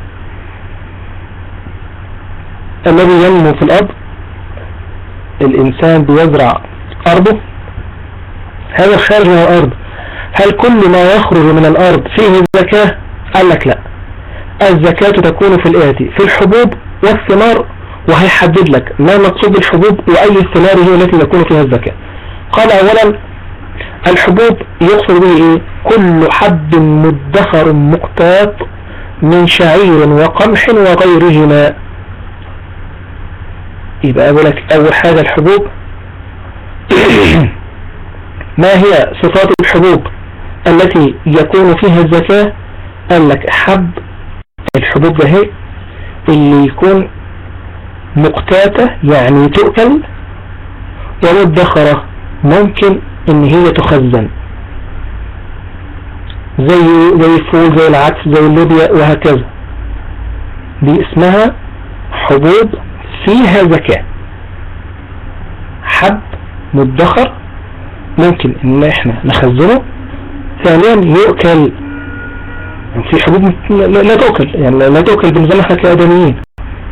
الذي ينمو في الارض، الانسان بيزرع ارضه، هذا خارج من الارض. هل كل ما يخرج من الأرض فيه زكاة؟ قال لك لا، الزكاة تكون في الآتي: في الحبوب والثمار، وهيحدد لك ما مقصود بالحبوب وأي الثمار هي التي تكون فيها الزكاة. قال أولا الحبوب يقصد به إيه؟ كل حب مدخر مقتات من شعير وقمح وغيرهما. يبقى أقول لك أول حاجة الحبوب. ما هي صفات الحبوب التي يكون فيها الزكاة؟ قال لك حب الحبوب ده هي اللي يكون مقتاتة يعني تؤكل، ومدخرة ممكن ان هي تخزن، زي الفول زي العدس زي اللوبيا وهكذا. دي اسمها حبوب فيها زكاة. حب مدخر ممكن ان احنا نخزنه. ثانيا يؤكل. في حبوب لا تؤكل، يعني لا تؤكل بالنسبة لنا كآدميين.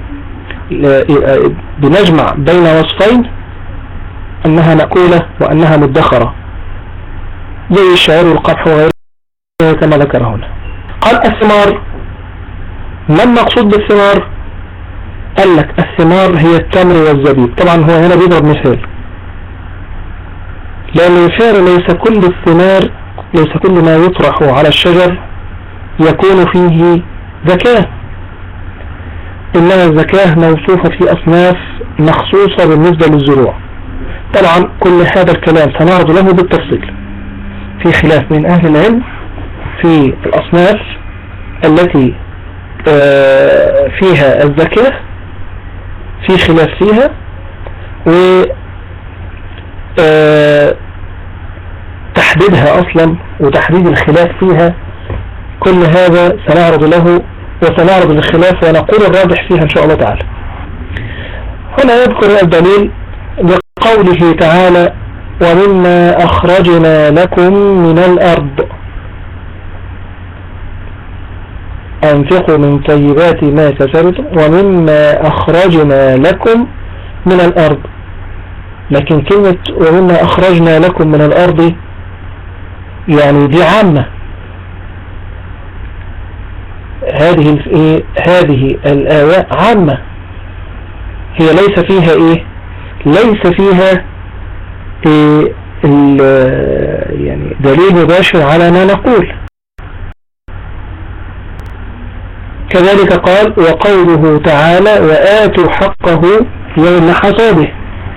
بنجمع بين وصفين، انها مأكولة وانها مدخرة، زي الشعير والقمح وغيره كما ذكر هنا. قال الثمار. ما المقصود بالثمار؟ قال لك الثمار هي التمر والزبيب. طبعا هو هنا بيضرب مثال، لأن المثال ليس كل الثمار، ليس كل ما يطرح على الشجر يكون فيه زكاة، إنما الزكاة موصوفة في أصناف مخصوصة بالنسبة للزروع. طبعا كل هذا الكلام سنعرض له بالتفصيل، في خلاف من أهل العلم في الأصناف التي فيها الزكاة، في خلاف فيها، و تحديدها أصلا وتحديد الخلاف فيها، كل هذا سنعرض له وسنعرض الخلاف ونقول الراجح فيها إن شاء الله تعالى. هنا يذكر الدليل لقوله تعالى: ومما أخرجنا لكم من الأرض أنفقوا من طيبات ما كسبتم ومما أخرجنا لكم من الأرض. لكن كلمة ومما أخرجنا لكم من الأرض يعني دي عامة. هذه الآية عامة، هي ليس فيها ليس فيها يعني دليل مباشر على ما نقول. كذلك قال: وقوله تعالى: وآتوا حقه يوم حصاده.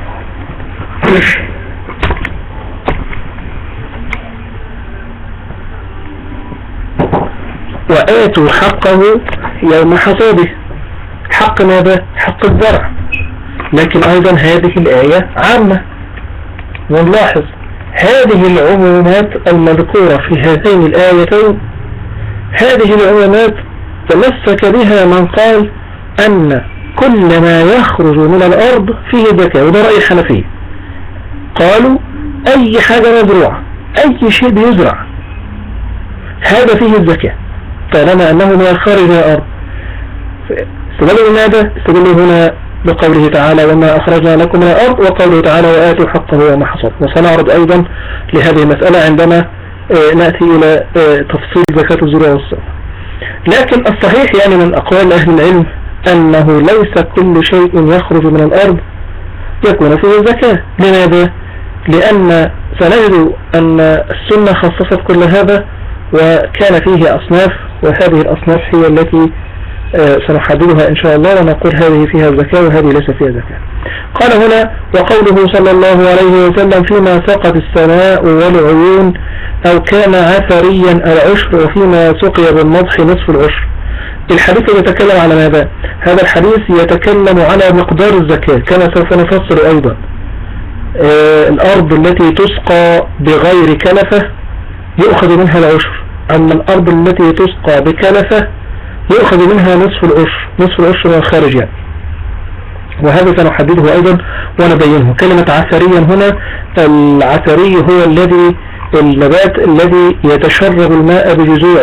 وآتوا حقه يوم حصاده. حق ماذا؟ حق الزرع. لكن أيضا هذه الآية عامة، ونلاحظ هذه العمومات المذكورة في هاتين الآيتين، هذه العمومات تمسك بها من قال أن كل ما يخرج من الأرض فيه زكاة، وده رأي الحنفية. قالوا أي حاجة مزروعة، أي شيء بيزرع هذا فيه الزكاة طالما أنه من الخارج من الأرض. استدلوا لماذا؟ استدلوا هنا بقوله تعالى: وما أخرجنا لكم من الأرض، وقوله تعالى: وآتوا حقه يوم حصاد. وسنعرض أيضا لهذه المسألة عندما نأتي إلى تفصيل زكاة الزروع والثمار. لكن الصحيح يعني من أقوال أهل العلم أنه ليس كل شيء يخرج من الأرض يكون فيه الزكاة. لماذا؟ لأن سنجد أن السنة خصصت كل هذا وكان فيه أصناف، وهذه الأصناف هي التي سنحددها إن شاء الله ونقول هذه فيها الزكاة وهذه ليس فيها زكاة. قال هنا: وقوله صلى الله عليه وسلم: فيما سقت السماء والعيون أو كان عثريا العشر، وفيما سقي بالنضح نصف العشر. الحديث يتكلم على ماذا؟ هذا الحديث يتكلم على مقدار الزكاة كما سوف نفسر أيضا. الأرض التي تسقى بغير كلفة يؤخذ منها العشر، أما الأرض التي تسقى بكلفة يؤخذ منها نصف العشر، نصف العشر من الخارج يعني. وهذا سنحدده أيضا ونبينه. كلمة عثريا هنا، العثري هو النبات الذي يتشرب الماء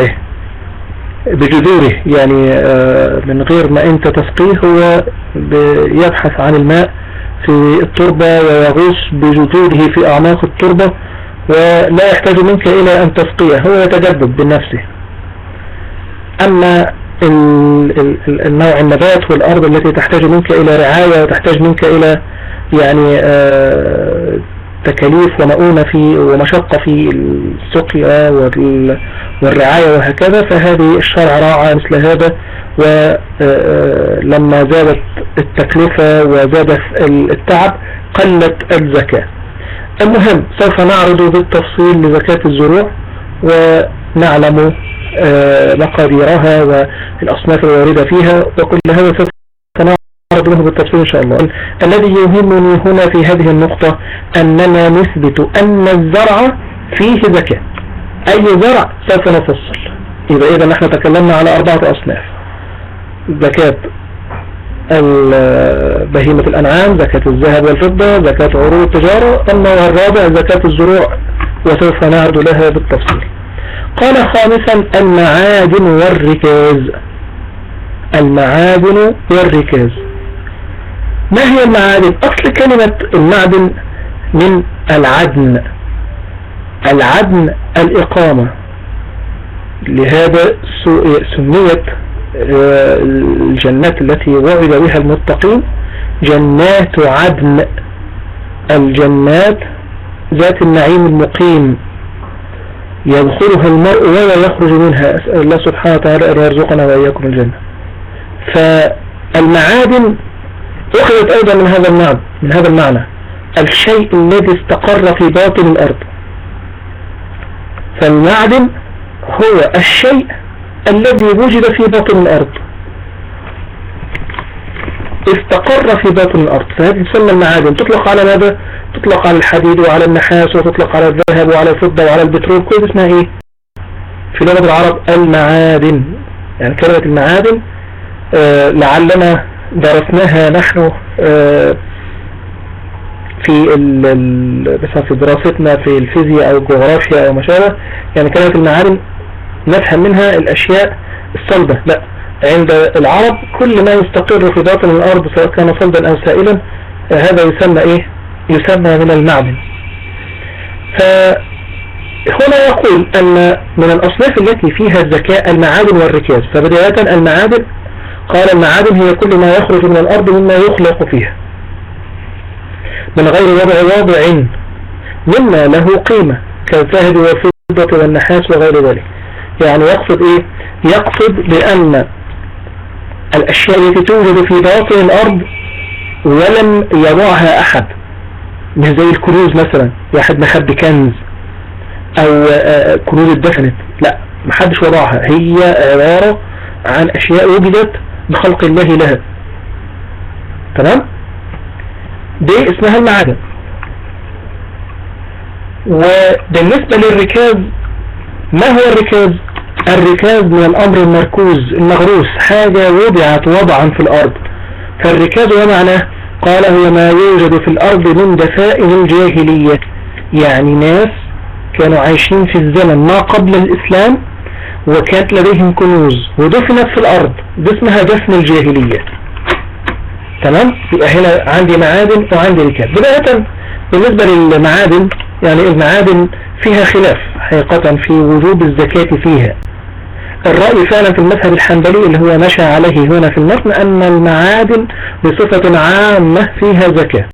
بجذوره يعني من غير ما انت تسقيه، هو يبحث عن الماء في التربة ويغوص بجذوره في أعماق التربة ولا يحتاج منك إلى أن تسقيه، هو يتجدد بنفسه. أما النوع النبات والأرض التي تحتاج منك إلى رعاية وتحتاج منك إلى يعني تكاليف ومؤونة في ومشقة في السقيا والرعاية وهكذا، فهذه الشرع راعى مثل هذا، ولما زادت التكلفة وزاد التعب قلت الزكاة. المهم سوف نعرض بالتفصيل لزكاة الزروع ونعلم مقاديرها والأصناف الواردة فيها، وكل هذا سوف نعرض له بالتفصيل إن شاء الله. الذي يهمني هنا في هذه النقطة أننا نثبت أن الزرع فيه زكاة. أي زرع سوف نفصل. إذا نحن تكلمنا على 4 أصناف: زكاة بهيمة الأنعام، زكاة الذهب والفضة، زكاة عروض التجارة، النوع الرابع زكاة الزروع، وسوف نعرض لها بالتفصيل. قال خامسا المعادن والركاز. المعادن والركاز، ما هي المعادن؟ أصل كلمة المعدن من العدن. العدن الإقامة، لهذا سميت الجنات التي وعد بها المتقين جنات عدن، الجنات ذات النعيم المقيم يدخلها المرء ولا يخرج منها. أسأل الله سبحانه وتعالى أن يرزقنا وإياكم الجنة. فالمعادن أخذت أيضا من هذا المعنى الشيء الذي استقر في باطن الأرض. فالمعدن هو الشيء الذي وجد في باطن الأرض، استقر في باطن الأرض، فهذه تسمى المعادن. تطلق على ماذا؟ تطلق على الحديد وعلى النحاس، وتطلق على الذهب وعلى الفضة وعلى البترول. كل اسمها ايه في لغة العرب؟ المعادن. يعني كلمة المعادن لعلنا درسناها نحن في دراستنا في الفيزياء او الجغرافيا او ما شابه. يعني كلمة المعادن نفهم منها الاشياء الصلبة، لا، عند العرب كل ما يستقر في باطن الارض سواء كان صلبا او سائلا هذا يسمى ايه؟ يسمى من المعدن. فهنا يقول ان من الاصناف التي فيها الزكاة المعادن والركاز. فبداية المعادن قال المعادن هي كل ما يخرج من الارض مما يخلق فيها من غير واضع مما له قيمة كالذهب والفضة والنحاس وغير ذلك. يعني يقصد ايه؟ يقصد بأن الأشياء التي توجد في باطن الأرض ولم يضعها أحد، مش زي الكنوز مثلا، واحد مخبي كنز أو كنوز اتدفنت، لا، محدش وضعها، هي عبارة عن أشياء وجدت بخلق الله لها. تمام؟ دي اسمها المعادن. وبالنسبة للركاز، ما هو الركاز؟ الركاز من الأمر المركوز المغروس، حاجة وضعت وضعا في الأرض. فالركاز ومعناه قال هو ما يوجد في الأرض من دفائن الجاهلية، يعني ناس كانوا عايشين في الزمن ما قبل الإسلام وكانت لديهم كنوز ودفنت في الأرض، دي اسمها دفن الجاهلية. تمام؟ يبقى هنا عندي معادن وعندي ركاز. بداية بالنسبة للمعادن، يعني المعادن فيها خلاف حقيقة في وجوب الزكاة فيها. الرأي فعلا في المذهب الحنبلي اللي هو مشى عليه هنا في المتن أن المعادن بصفة عامة فيها زكاة،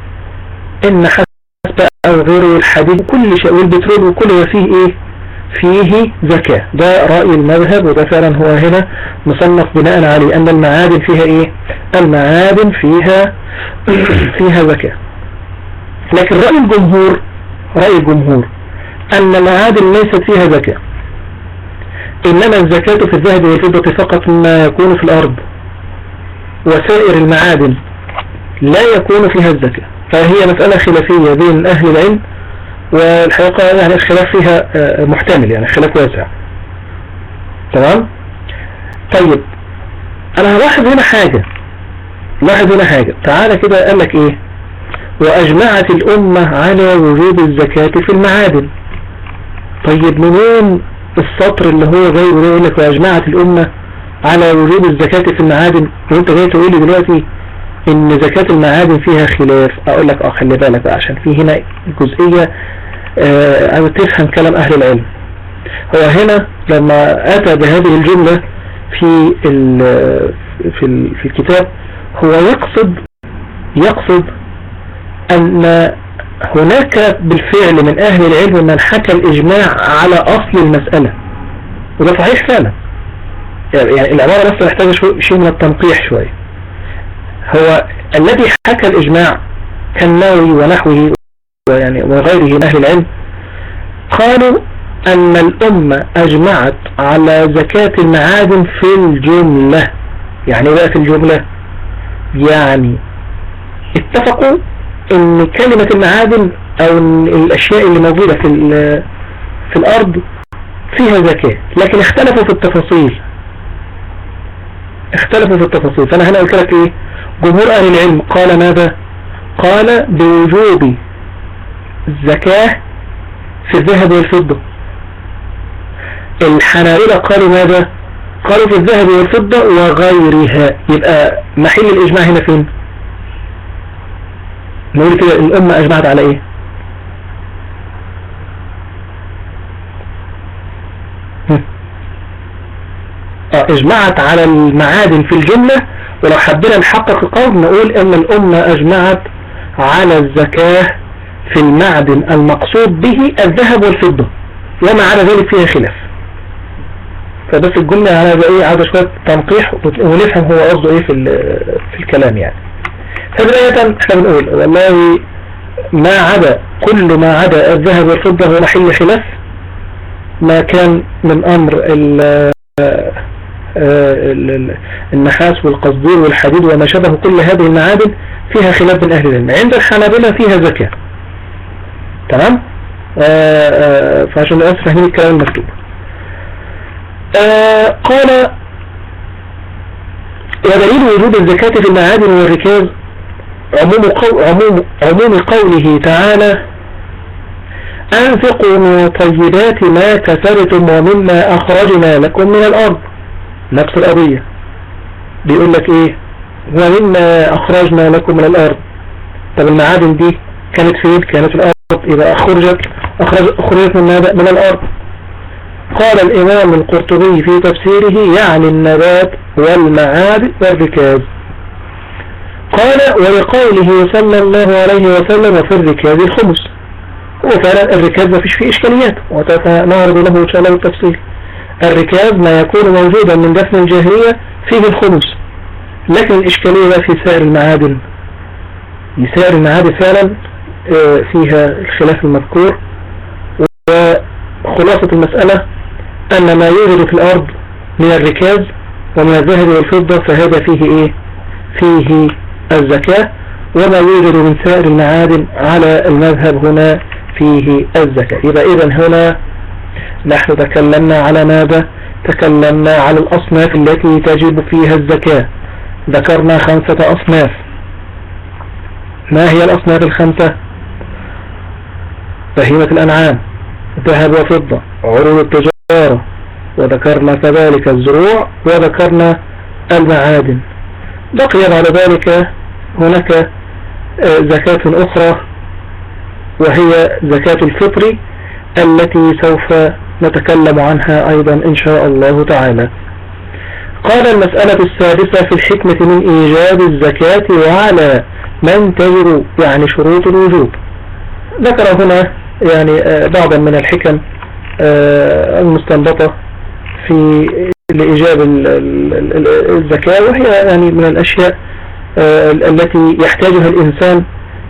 إن حسب أو غيره الحديد كل شيء والبترول وكل فيه إيه؟ فيه زكاة. ده رأي المذهب، وده فعلا هو هنا مصنف بناء عليه أن المعادن فيها إيه؟ المعادن فيها زكاة. لكن رأي الجمهور أن المعادن ليست فيها زكاة، إنما الزكاة في الذهب والفضة فقط ما يكون في الأرض، وسائر المعادن لا يكون فيها الزكاة. فهي مسألة خلافية بين أهل العلم، والحقيقة يعني الخلاف فيها محتمل، يعني خلاف واسع. تمام؟ طيب أنا هلاحظ هنا حاجة، تعالى كده قال لك إيه؟ وأجمعت الأمة على وجوب الزكاة في المعادن. طيب منين السطر اللي هو جاي يقول لك وأجمعت الأمة على وجوب الزكاة في المعادن، وانت جاي تقول لي دلوقتي ان زكاة المعادن فيها خلاف؟ اقول لك خلي بالك بقى، عشان في هنا جزئية عايز تفهم كلام اهل العلم. هو هنا لما اتى بهذه الجملة في الكتاب، هو يقصد ان هناك بالفعل من أهل العلم من حكى الإجماع على أصل المسألة، وده صحيح فعلا. يعني العبارة بس محتاجة شيء من التنقيح شوية. هو الذي حكى الإجماع كالنووي ونحوه يعني وغيره من أهل العلم قالوا أن الأمة أجمعت على زكاة المعادن في الجملة. يعني بقى في الجملة يعني اتفقوا ان كلمة المعادن او الاشياء اللي موجودة في الارض فيها زكاة، لكن اختلفوا في التفاصيل. فانا هنا قلت لك ايه؟ جمهور اهل العلم قال ماذا؟ قال بوجوب الزكاة في الذهب والفضة. الحنابلة قالوا ماذا؟ قالوا في الذهب والفضة وغيرها. يبقى محل الإجماع هنا فين؟ نقول كده الأمة أجمعت على إيه؟ اجمعت على المعادن في الجملة. ولو حبينا نحقق قول نقول إن الأمة أجمعت على الزكاة في المعدن المقصود به الذهب والفضة، وما على ذلك فيها خلاف. فبس الجملة على ايه عاوزة شوية تنقيح ونفهم هو قصده ايه في الكلام يعني. فبداية احنا بنقول والله ما عدا كل ما عدا الذهب والفضة هو محل خلاف. ما كان من امر النحاس والقصدير والحديد وما شابه كل هذه المعادن فيها خلاف بين اهل العلم. عند الحنابلة فيها زكاة. تمام. فعشان الناس فاهمين الكلام المكتوب. قال ودليل وجوب الزكاة في المعادن والركاز عموم قوله تعالى أنفقوا من طيبات ما كسبتم ومما أخرجنا لكم من الأرض. نفس القضية بيقول لك إيه؟ ومما أخرجنا لكم من الأرض. طب المعادن دي كانت فين؟ كانت في الأرض. إذا أخرجت من الأرض. قال الإمام القرطبي في تفسيره يعني النبات والمعادن والركاز. قال ولقوله صلى الله عليه وسلم وفي الركاز الخمس. وفعلا الركاز ما فيش فيه إشكاليات وتنعرض له إن شاء الله بالتفصيل. الركاز ما يكون موجودا من دفن الجاهلية فيه الخمس، لكن الإشكالية في سائر المعادن. سائر المعادن فعلا فيها الخلاف المذكور. وخلاصة المسألة أن ما يوجد في الأرض من الركاز ومن الذهب والفضة فهذا فيه إيه؟ فيه الزكاة. وما يوجد من سائر المعادن على المذهب هنا فيه الزكاة. يبقى إذن هنا نحن تكلمنا على ماذا؟ تكلمنا على الأصناف التي تجب فيها الزكاة. ذكرنا 5 أصناف. ما هي الأصناف ال5؟ بهيمة الأنعام، ذهب وفضة، عروض التجارة، وذكرنا كذلك الزروع، وذكرنا المعادن. بقي بعد ذلك هناك زكاة أخرى وهي زكاة الفطر التي سوف نتكلم عنها أيضا إن شاء الله تعالى. قال المسألة السادسة في الحكمة من إيجاب الزكاة وعلى من تجب يعني شروط الوجوب. ذكر هنا يعني بعضا من الحكم المستنبطة في لإيجاب الزكاة، وهي يعني من الأشياء التي يحتاجها الإنسان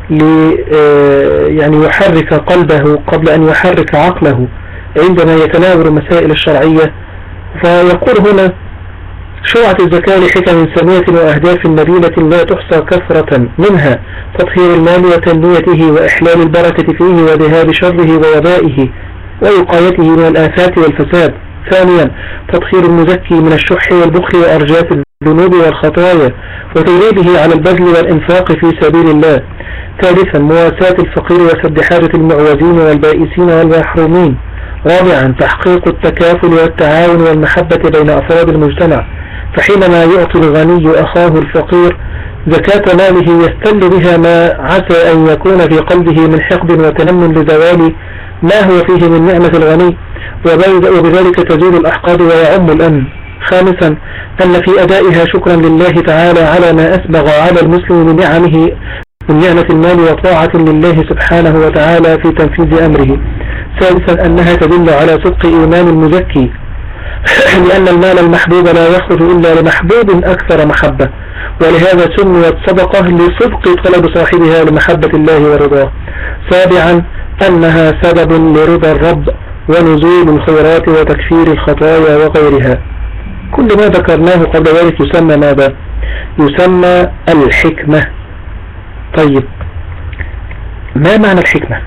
يعني يحرك قلبه قبل أن يحرك عقله عندما يتناول المسائل الشرعية. فيقول هنا شرعة الزكاة لحكم سامية وأهداف نبيلة لا تحصى كثرة، منها تطهير المال وتنميته وإحلال البركة فيه وذهاب شره ووبائه ووقايته من الآفات والفساد. ثانيا تطهير المزكي من الشح والبخل وأرجاس الذنوب والخطايا وتدريبه على البذل والإنفاق في سبيل الله. ثالثا مواساة الفقير وسد حاجة المعوزين والبائسين والمحرومين. رابعا تحقيق التكافل والتعاون والمحبة بين أفراد المجتمع، فحينما يعطي الغني أخاه الفقير زكاة ماله يستل بها ما عسى أن يكون في قلبه من حقد وتنم لزوال ما هو فيه من نعمة الغني، وبذلك تزول الأحقاد ويعم الأمن. خامسا أن في أدائها شكرا لله تعالى على ما أسبغ على المسلم من نعمه من نعمة المال وطاعة لله سبحانه وتعالى في تنفيذ أمره. ثالثا أنها تدل على صدق إيمان المزكي، لأن المال المحبوب لا يخرج إلا لمحبوب أكثر محبة، ولهذا سميت صدقة لصدق طلب صاحبها لمحبة الله ورضاه. سابعا أنها سبب لرضا الرب ونزول الخيرات وتكفير الخطايا وغيرها. كل ما ذكرناه قبل ذلك يسمى ماذا؟ يسمى الحكمة. طيب ما معنى الحكمة؟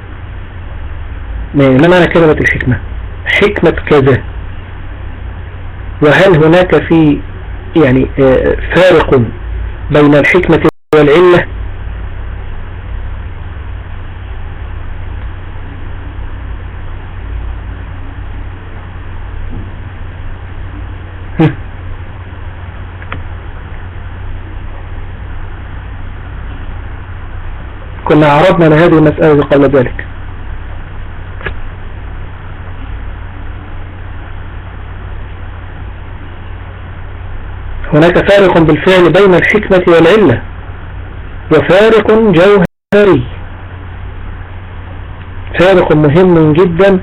ما معنى كلمة الحكمة؟ حكمة كذا. وهل هناك في يعني فارق بين الحكمة والعلة؟ كنا عرضنا لهذه المسألة قبل ذلك. هناك فارق بالفعل بين الحكمة والعلة، وفارق جوهري، فارق مهم جدا.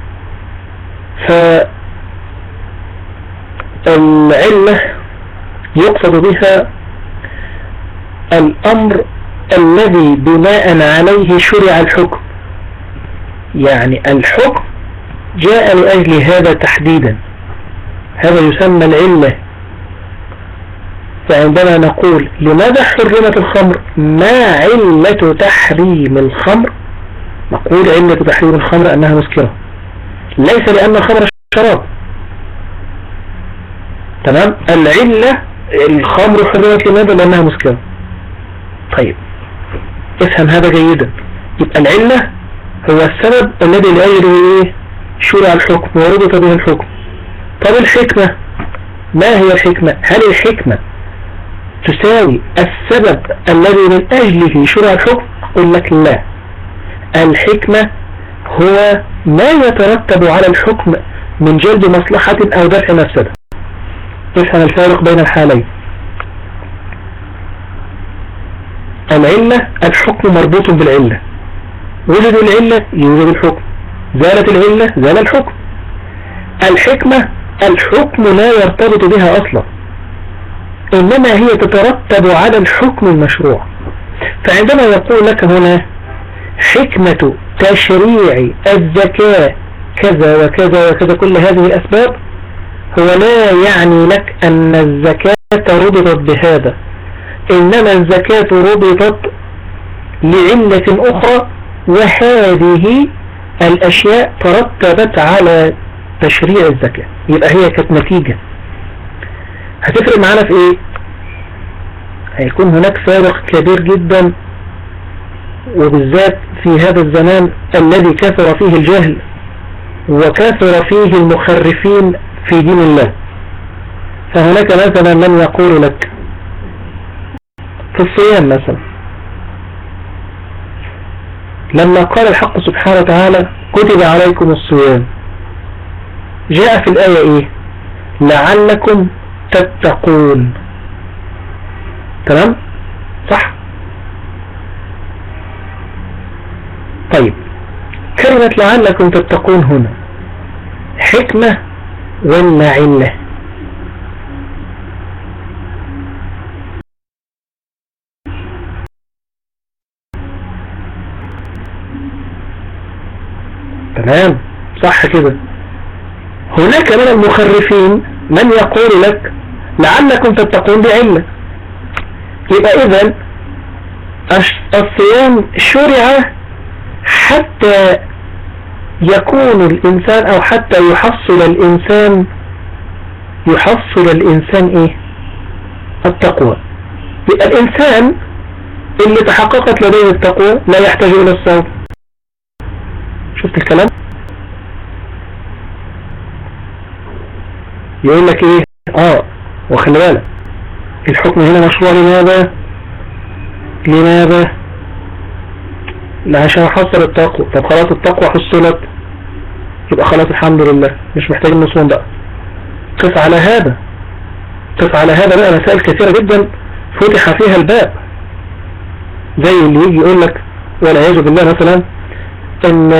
فالعلة يقصد بها الأمر الذي بناء عليه شرع الحكم، يعني الحكم جاء لأجل هذا تحديدا، هذا يسمى العلة. فعندما نقول لماذا حرمت الخمر، ما علة تحريم الخمر؟ نقول علة تحريم الخمر أنها مسكرة، ليس لأن الخمر شراب. تمام؟ العلة الخمر حرمت لماذا؟ لأنها مسكرة. طيب افهم هذا جيدا. يبقى العلة هو السبب الذي لأجله شرع الحكم وربط به الحكم. طب الحكمة ما هي الحكمة؟ هل الحكمة تساوي السبب الذي من أجله شرع الحكم؟ أقول لك لا، الحكمة هو ما يترتب على الحكم من جلب مصلحة أو دفع مفسدة. افهم الفارق بين الحالين. العلة الحكم مربوط بالعلة، وجد العلة يوجد الحكم، زالت العلة زال الحكم. الحكمة الحكم لا يرتبط بها أصلا، إنما هي تترتب على الحكم المشروع. فعندما يقول لك هنا حكمة تشريع الزكاة كذا وكذا وكذا كل هذه الأسباب، هو لا يعني لك أن الزكاة ربطت بهذا، إنما الزكاة ربطت لعلة أخرى، وهذه الأشياء ترتبت على تشريع الزكاة. يبقى هي كانت نتيجة. هتفرق معنا في إيه؟ هيكون هناك فارق كبير جدا، وبالذات في هذا الزمان الذي كثر فيه الجهل وكثر فيه المخرفين في دين الله. فهناك مثلا من يقول لك في الصيام مثلا، لما قال الحق سبحانه وتعالى كتب عليكم الصيام، جاء في الآية إيه؟ لعلكم تتقون. تمام؟ صح؟ طيب كلمة لعلكم تتقون هنا حكمة ولا علة؟ تمام صح كده. هناك من المخرفين من يقول لك لعلكم تتقون بعلة. يبقى إذن الصيام شرع حتى يكون الإنسان أو حتى يحصل الإنسان إيه؟ التقوى. يبقى الإنسان اللي تحققت لديه التقوى لا يحتاج إلى الصوم. شفت الكلام؟ يقول لك إيه؟ وخلي بالك الحكم هنا مشروع لماذا؟ عشان احصل التقوى. طب خلاص التقوى حصلت، يبقى خلاص الحمد لله مش محتاج نصوم بقى. قف على هذا بقى مسائل كثيرة جدا فتح فيها الباب. زي اللي يجي يقول لك والعياذ بالله مثلا ان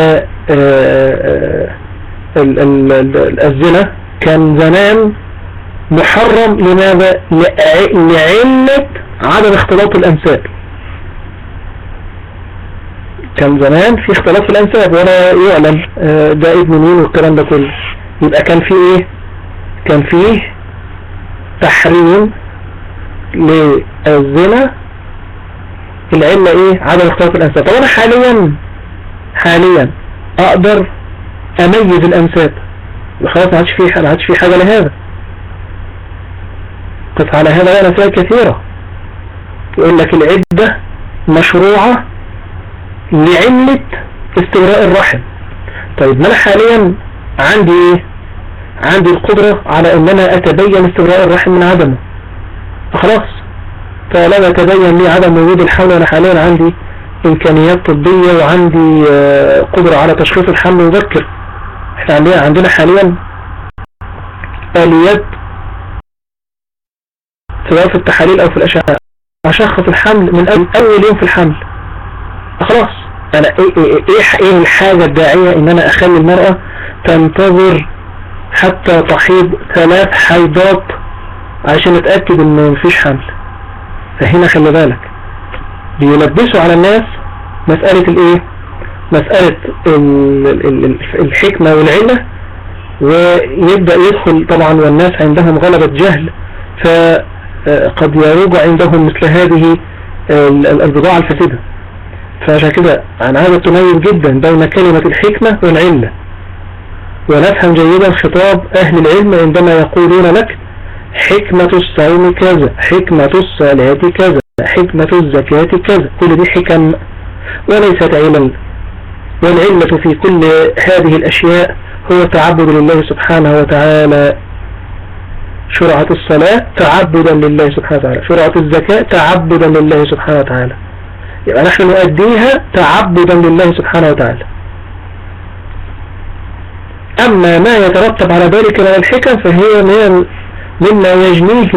الزنا كان زمان محرم. لماذا؟ لعلة عدم اختلاط الأنساب. كان زمان في اختلاط في الأنساب ولا يعلم ده ابن مين والكلام ده كله. يبقى كان فيه ايه؟ كان فيه تحريم للزنا. العلة ايه؟ عدم اختلاط الأنساب. طب انا حاليا اقدر اميز الأنساب، خلاص ما عادش فيه حاجة لهذا. قف على هذا وأمثال كثيرة. يقول لك العدة مشروعة لعلة استبراء الرحم. طيب ما أنا حاليا عندي إيه؟ عندي القدرة على أن أنا أتبين استبراء الرحم من عدمه، فخلاص طالما تبين لي عدم وجود الحمل وأنا حاليا عندي إمكانيات طبية وعندي قدرة على تشخيص الحمل مبكر. احنا عندنا حاليا آليات سواء في التحاليل او في الاشعة اشخص الحمل من اول يوم في الحمل. خلاص انا ايه الحاجة الداعية ان انا اخلي المرأة تنتظر حتى تحيض 3 حيضات عشان اتأكد ان مفيش حمل؟ فهنا خلي بالك بيلبسوا على الناس مسألة الايه، مسألة الحكمة والعلة، ويبدأ يدخل طبعا والناس عندهم غلبة جهل، فقد يروج عندهم مثل هذه البضاعة الفاسدة. فعشان كده أنا عايز تميز جدا بين كلمة الحكمة والعلة، ونفهم جيدا خطاب أهل العلم عندما يقولون لك حكمة الصوم كذا، حكمة الصلاة كذا، حكمة الزكاة كذا. كل دي حكم وليست علل. والعلة في كل هذه الأشياء هو تعبد لله سبحانه وتعالى. شرعة الصلاة تعبدا لله سبحانه وتعالى، شرعة الزكاة تعبدا لله سبحانه وتعالى. يبقى نحن نؤديها تعبدا لله سبحانه وتعالى. أما ما يترتب على ذلك من الحكم فهي مما يجنيه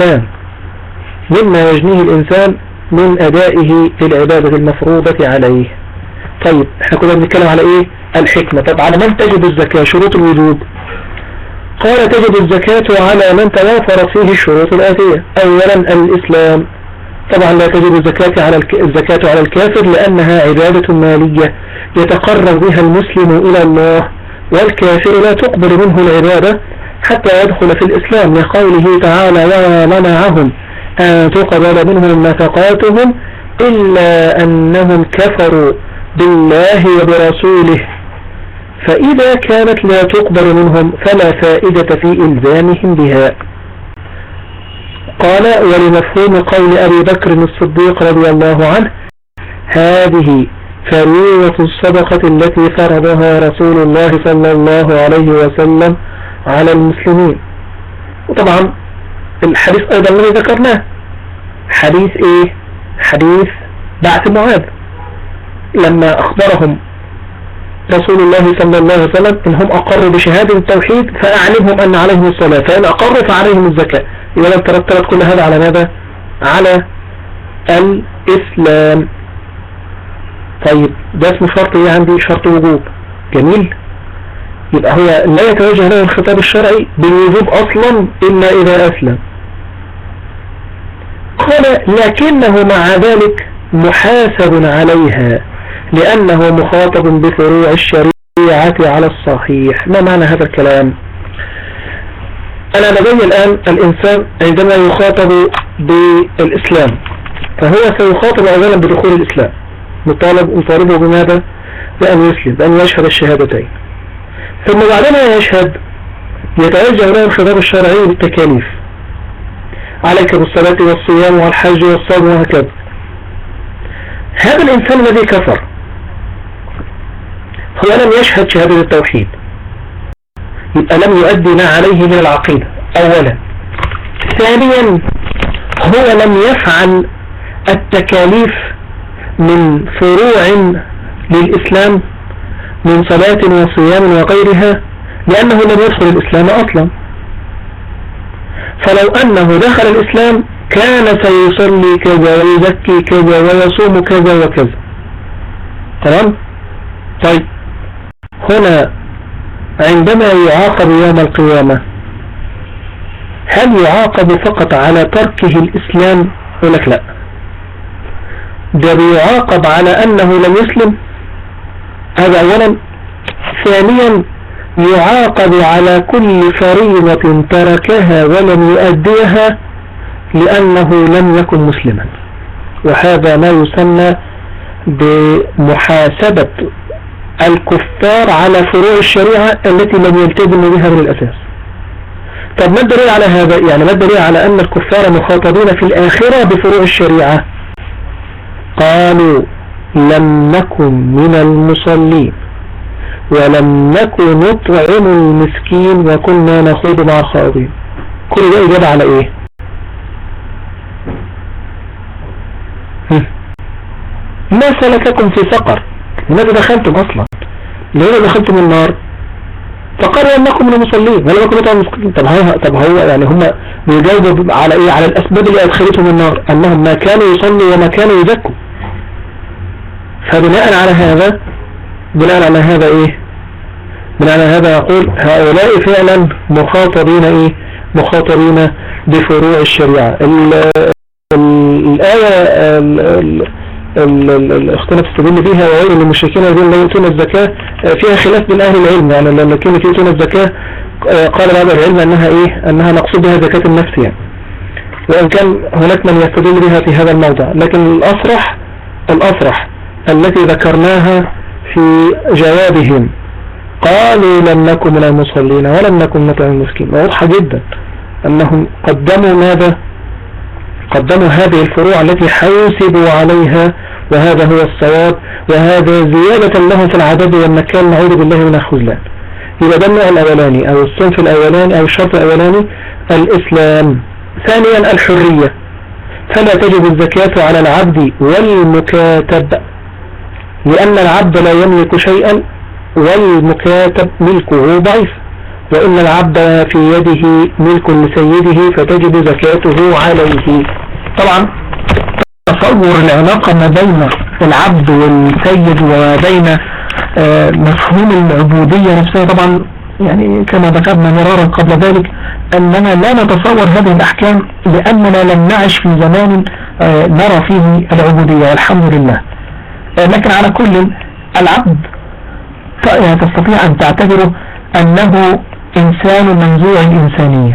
الإنسان من أدائه العبادة المفروضة عليه. طيب احنا كنا بنتكلم على ايه؟ الحكمة. طب على من تجب الزكاة؟ شروط الوجوب. قال تجب الزكاة على من توافرت فيه الشروط الآتية. أولا الإسلام. طبعا لا تجب الزكاة على الكافر لأنها عبادة مالية يتقرب بها المسلم إلى الله، والكافر لا تقبل منه العبادة حتى يدخل في الإسلام، لقوله تعالى وما منعهم أن تقبل منهم نفقاتهم إلا أنهم كفروا بالله وبرسوله، فإذا كانت لا تقبل منهم فلا فائدة في إلزامهم بها. قال ولمفهوم قول أبي بكر الصديق رضي الله عنه هذه فريضة الصدقة التي فرضها رسول الله صلى الله عليه وسلم على المسلمين. وطبعا الحديث أيضا الذي ذكرناه حديث إيه؟ حديث بعث معاذ لما أخبرهم رسول الله صلى الله عليه وسلم إنهم أقروا بشهادة التوحيد فأعلمهم أن عليهم الصلاة، فإن أقروا فعليهم الزكاة. إذا لم ترتبط كل هذا على ماذا؟ على الإسلام. طيب ده اسمه شرط إيه عندي؟ شرط وجوب. جميل. يبقى هو لا يتوجه له الخطاب الشرعي بالوجوب أصلا إلا إذا أسلم. قال لكنه مع ذلك محاسب عليها لأنه مخاطب بفروع الشريعة على الصحيح. ما معنى هذا الكلام؟ أنا لدي الآن الإنسان عندما يخاطب بالإسلام فهو سيخاطب أولا بدخول الإسلام، مطالبه بماذا؟ بأن يسلم، بأن يشهد الشهادتين، ثم بعدما يشهد يتوجه له الخطاب الشرعي بالتكاليف، عليك بالصلاة والصيام والحج والصوم وهكذا. هذا الإنسان الذي كفر هو لم يشهد شهادة التوحيد، يبقى لم يؤدي ما عليه من العقيدة أولا. ثانيا هو لم يفعل التكاليف من فروع للإسلام من صلاة وصيام وغيرها لأنه لم يدخل الإسلام أصلا. فلو أنه دخل الإسلام كان سيصلي كذا ويزكي كذا ويصوم كذا وكذا. تمام؟ طيب هنا عندما يعاقب يوم القيامة هل يعاقب فقط على تركه الإسلام؟ يقول لك لا، ده بيعاقب على أنه لم يسلم، هذا أولا. ثانيا يعاقب على كل فريضة تركها ولم يؤديها لأنه لم يكن مسلما، وهذا ما يسمى بمحاسبة الكفار على فروع الشريعة التي لم يلتزموا بها من الأساس. طب ما الدليل على هذا؟ يعني ما الدليل على أن الكفار مخاطبين في الآخرة بفروع الشريعة؟ قالوا لم نكن من المصلين ولم نكن نطعم المسكين وكنا نخوض مع الخائضين. كل ده إجابة على إيه؟ ما سلككم في سقر؟ لماذا دخلتم أصلا؟ لماذا دخلتم النار؟ فقالوا أنكم من المصلين ولم نكن نطعم المسكين. طب هو يعني هم بيجاوبوا على إيه؟ على الأسباب اللي أدخلتهم النار، أنهم ما كانوا يصلوا وما كانوا يزكوا. فبناء على هذا إيه؟ بناء على هذا يقول هؤلاء فعلا مخاطبين إيه؟ مخاطبين بفروع الشريعة. الآية اختنا تستدل بها وغير المشركين الذين لا يؤتون الزكاة فيها خلاف بين أهل العلم. يعني لما كانت يؤتون الزكاة قال بعض العلم أنها إيه؟ أنها نقصد بها زكاة النفس يعني، وإن كان هناك من يستدل بها في هذا الموضع، لكن الأصرح التي ذكرناها في جوابهم قالوا لم نكن من المصلين ولم نكن نطعم المسكين. واضحة جدا أنهم قدموا ماذا؟ قدموا هذه الفروع التي حوسبوا عليها، وهذا هو الصواب، وهذا زيادة لهم في العدد والمكان، نعوذ بالله من الخذلان. يبقى ده النوع الأولاني أو الصنف الأولاني أو الشرط الأولاني الإسلام. ثانيا الحرية، فلا تجب الزكاة على العبد والمكاتب، لأن العبد لا يملك شيئا والمكاتب ملكه ضعيف، وإن العبد في يده ملك لسيده فتجب زكاته عليه. طبعا تصور العلاقة ما بين العبد والسيد وبين مفهوم العبودية نفسها، طبعا يعني كما ذكرنا مرارا قبل ذلك أننا لا نتصور هذه الأحكام لأننا لم نعش في زمان نرى فيه العبودية والحمد لله. لكن على كل العبد تستطيع أن تعتبره أنه إنسان منزوع الإنسانية،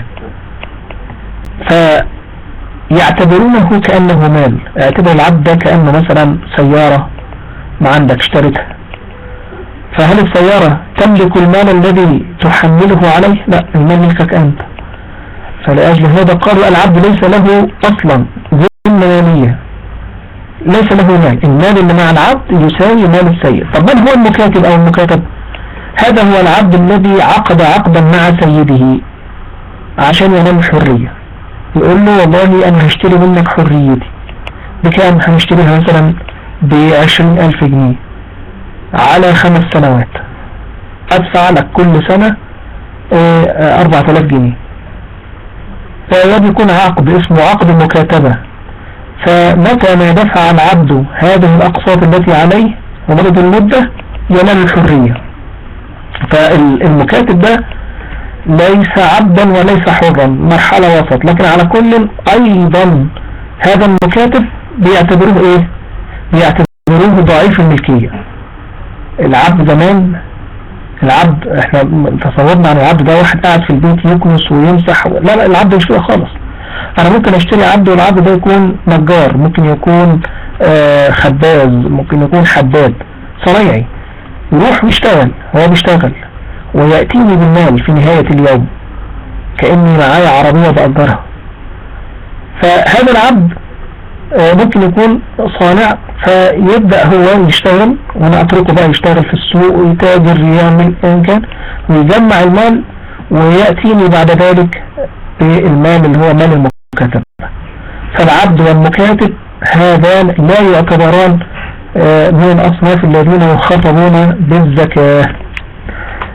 فيعتبرونه كأنه مال. اعتبر العبد كأنه مثلا سيارة ما عندك اشتريتها، فهل السيارة تملك المال الذي تحمله عليه؟ لا، المال ملكك أنت. فلأجل هذا قالوا العبد ليس له أصلا ذمة مالية، ليس له مال، المال اللي مع العبد يساوي مال السيد. طب من هو المكاتب أو المكاتب؟ هذا هو العبد الذي عقد عقدا مع سيده عشان ينال الحرية. يقول له والله أنا هشتري منك حريتي بكام؟ هنشتريها مثلا ب20,000 جنيه على 5 سنوات، أدفع لك كل سنة 4,000 جنيه. فهذا يكون عقد اسمه عقد مكاتبة. فمتى ما دفع العبد هذه الأقساط التي عليه ومدد المدة ينال الحرية. فالمكاتب ده ليس عبدا وليس حرا، مرحلة وسط. لكن على كل أيضا هذا المكاتب بيعتبروه إيه؟ بيعتبروه ضعيف الملكية. العبد زمان، العبد احنا تصورنا عن العبد ده واحد قاعد في البيت يكنس ويمسح. لا، العبد مش كده خالص. انا ممكن اشتري عبد والعبد ده يكون نجار، ممكن يكون خباز، ممكن يكون حداد صنايعي، يروح يشتغل، هو بيشتغل ويأتيني بالمال في نهاية اليوم كأني معايا عربية بأجرها. فهذا العبد ممكن يكون صانع، فيبدأ هو يشتغل وانا اتركه بقى يشتغل في السوق ويتاجر يعمل ان كان ويجمع المال ويأتيني بعد ذلك بالمال اللي هو مال المكاتب. فالعبد والمكاتب هذان لا يعتبران من الأصناف الذين يخاطبون بالزكاة.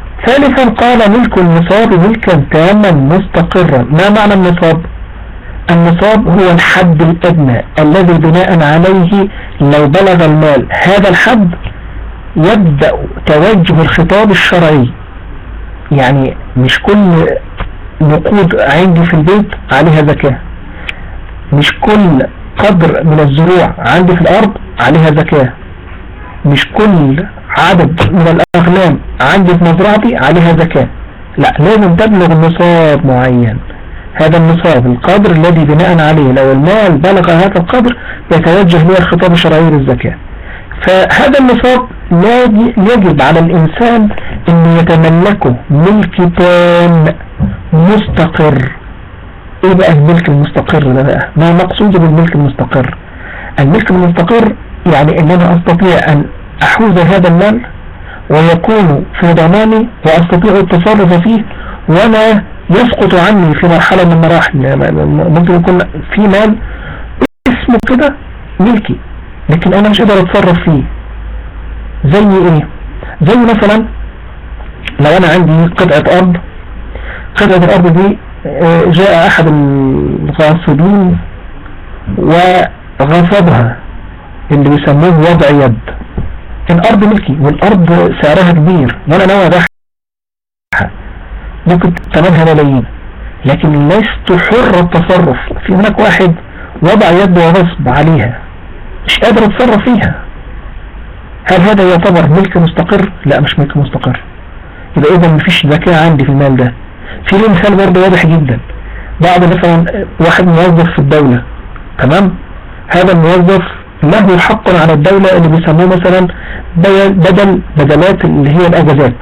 ثالثا قال ملك النصاب ملكا تاما مستقرا. ما معنى النصاب؟ النصاب هو الحد الأدنى الذي بناء عليه لو بلغ المال هذا الحد يبدأ توجه الخطاب الشرعي. يعني مش كل نقود عندي في البيت عليها زكاة، مش كل قدر من الزروع عندي في الأرض عليها زكاة، مش كل عدد من الأغنام عندي في مزرعتي عليها زكاة. لا، لازم تبلغ نصاب معين. هذا النصاب القدر الذي بناء عليه لو المال بلغ هذا القدر يتوجه له الخطاب الشرعي للزكاة. فهذا النصاب يجب على الإنسان أن يتملكه ملك تام مستقر. ايه بقى الملك المستقر ده بقى؟ ما مقصود بالملك المستقر؟ الملك المستقر يعني ان انا استطيع ان احوز هذا المال ويكون في ضماني واستطيع التصرف فيه ولا يسقط عني في مرحلة من المراحل. ممكن يكون في مال اسمه كده ملكي لكن انا مش قادر اتصرف فيه. زي ايه؟ زي مثلا لو انا عندي قطعة ارض، قطعة الارض دي جاء احد الغاصبين وغصبها اللي بيسموه وضع يد. الارض ملكي والارض سعرها كبير وانا ناوي ابيعها، ممكن ثمنها ملايين، لكن لست حر التصرف. في هناك واحد وضع يد وغصب عليها مش قادر اتصرف فيها. هل هذا يعتبر ملك مستقر؟ لا، مش ملك مستقر. يبقى اذا مفيش زكاة عندي في المال ده. في ليه مثال برضه واضح جدا. بعض مثلا واحد موظف في الدولة، تمام؟ هذا الموظف له حق على الدولة اللي بيسموه مثلا بدلات اللي هي الاجازات،